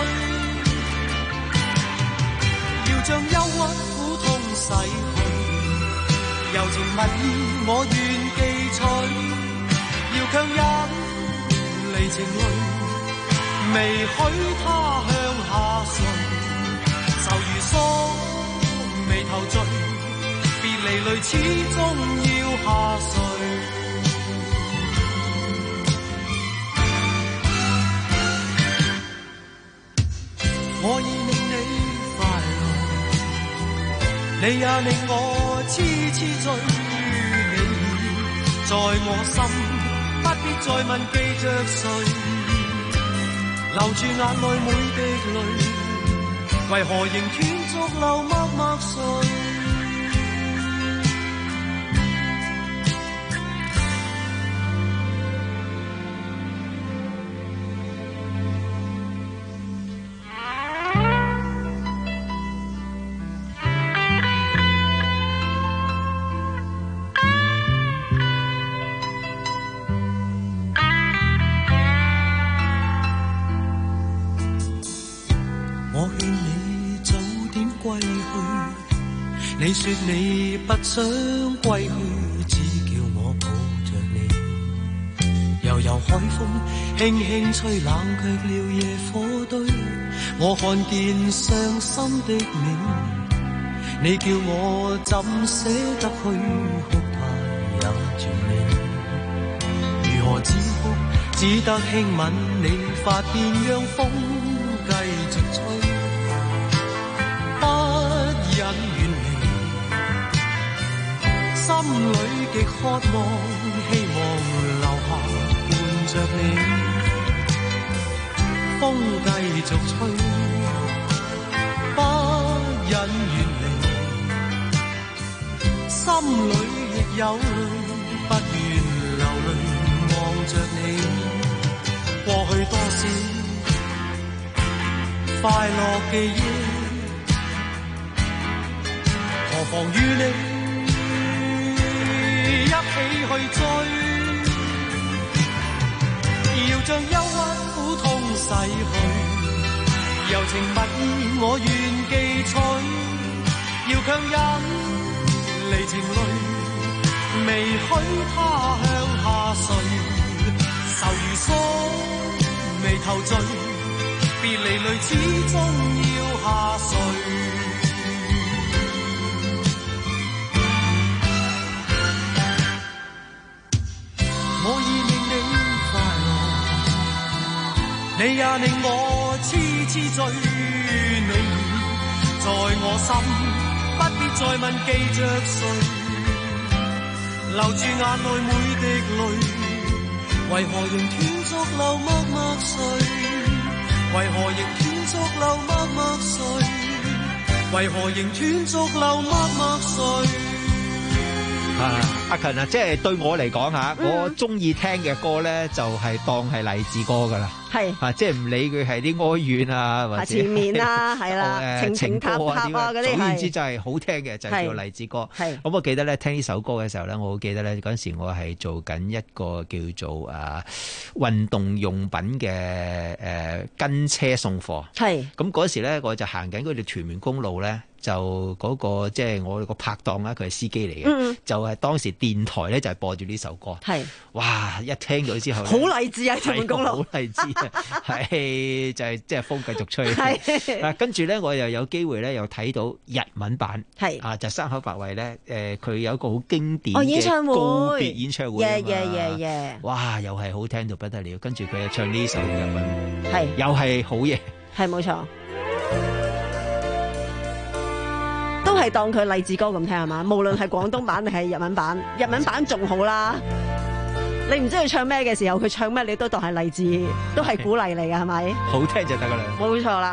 要將憂鬱苦痛洗去，柔情蜜意我願記取，要強忍離情淚，未許他向下垂，愁如鎖眉頭聚，別離淚始終要下垂。我已令你快樂，你也令我痴痴醉，你已在我心，不必再問記着誰，留住眼內每滴淚，為何仍斷續流默默垂。你說你不想歸去，只叫我抱着你。悠悠海風輕輕吹，冷卻了夜火堆。我看見傷心的你，你叫我怎捨得去哭，太也絕美。如何止哭，只得輕吻你髮邊，讓風繼續吹，不忍遠離。心裏極渴望，希望留下伴着你。風繼續吹，不忍遠離。心裏亦有淚，不願流淚望着你。過去多少快樂記憶，何妨與你一起去追，要將憂鬱苦痛洗去，柔情蜜意我願記取，要強忍離情淚，未許他向下垂，愁如鎖眉頭聚，別離淚始終要下垂。我已令你快樂，你也令我痴痴醉，你在我心，不必再問記着誰，留住眼內每滴淚，為何仍斷續流默默垂？為何仍斷續流默默垂？為何仍斷續流默默垂？ 啊，阿勤啊，即係對我嚟講吓，嗯、我中意聽嘅歌咧，就係、是、當係勵志歌噶啦。係啊，即係唔理佢係啲哀怨啊，或者前面啊，係啦，情情塔塔啊嗰啲，總言之就係好聽嘅，就係、是、叫勵志歌。係咁，我記得咧聽呢首歌嘅時候咧，我好記得咧嗰陣時我係做緊一個叫做啊運動用品嘅誒、呃、跟車送貨。係咁嗰時咧，我就行緊嗰條屯門公路咧。 就嗰、那個即係、就是、我個拍檔啦，佢係司機嚟嘅，嗯、就係當時電台咧就係播住呢首歌，係哇一聽到之後好勵志啊！屯門公路好勵志啊，係就係即係風繼續吹。啊，跟住咧我又有機會咧又睇到日文版，係啊就山口百惠咧誒佢有一個好經典嘅告別演唱會啊嘛， yeah, yeah, yeah, yeah. 哇又係好聽到不得了，跟住佢又唱呢首日文， 係又係好嘢， 係冇錯。都係當佢勵志歌咁聽係嘛？無論係廣東版定係日文版，日文版仲好啦。你唔知佢唱咩嘅時候，佢唱咩你都當係勵志，都係鼓勵嚟嘅係咪？ 好聽就得噶啦。 冇錯啦。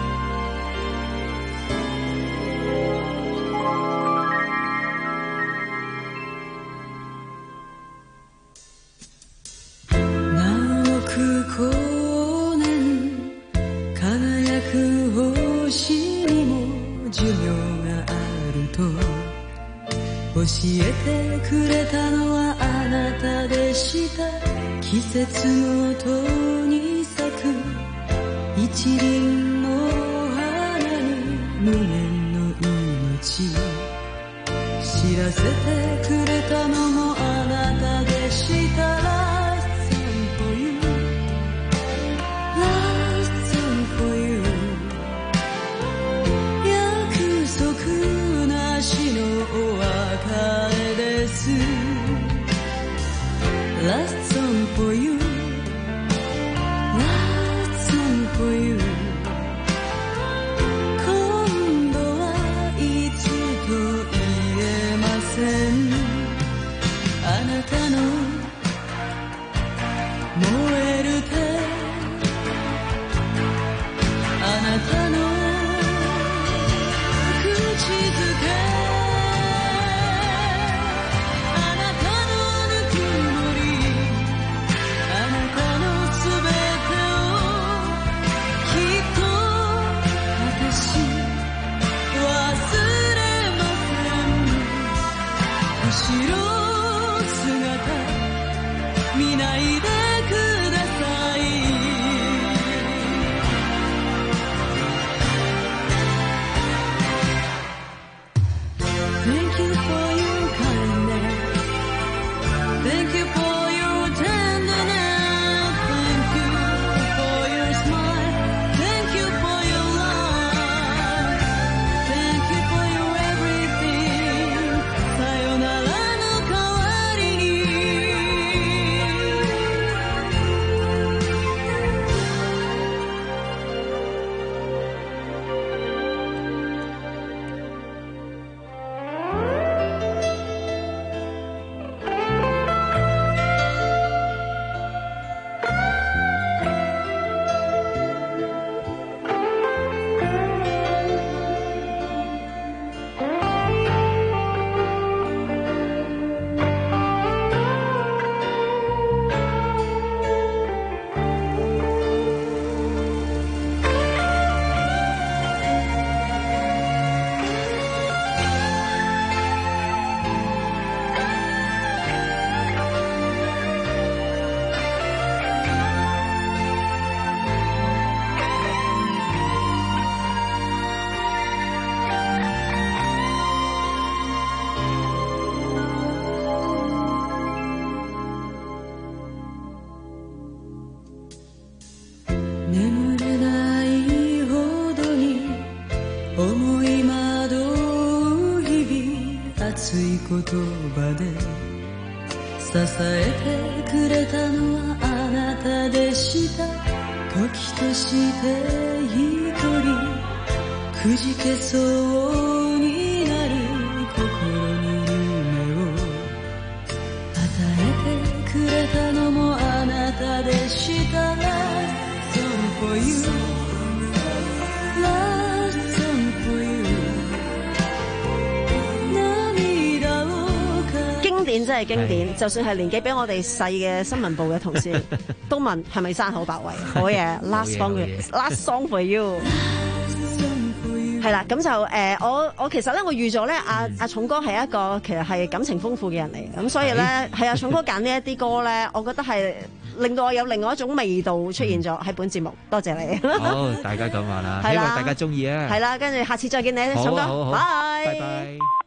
教えてくれたのはあなたでした。季節ごとに咲く一輪の花に無限の命知らせてくれたのもあなたでした。 Last song for you Last song for you 約束なしのお別れです Last song for you Last song for you 今度はいつと言えませんあなたの燃える手あなたの口づけ後ろ姿見ないでください Thank you for your kindness Thank you for your tenderness Thank you for your smile Thank you for your love Thank you for your everything さよなら言葉で支えてくれたのはあなたでした時として一人くじけそうになる心に夢を与えてくれたのもあなたでした Last song for you Last song for you 經典真係經典，就算係年紀比我哋細嘅新聞部嘅同事都問係咪山口百惠？好嘢 ，Last song，Last song for you。 係啦，咁就誒、呃，我我其實咧，我預咗咧，阿阿重哥係一個其實係感情豐富嘅人嚟，咁所以咧，係阿重哥揀呢一啲歌咧，我覺得係令到我有另外一種味道出現咗喺本節目。多謝你。 好，大家咁話啦，希望大家中意啊。 係啦，跟住下次再見你，重哥， 好啊好好拜拜拜。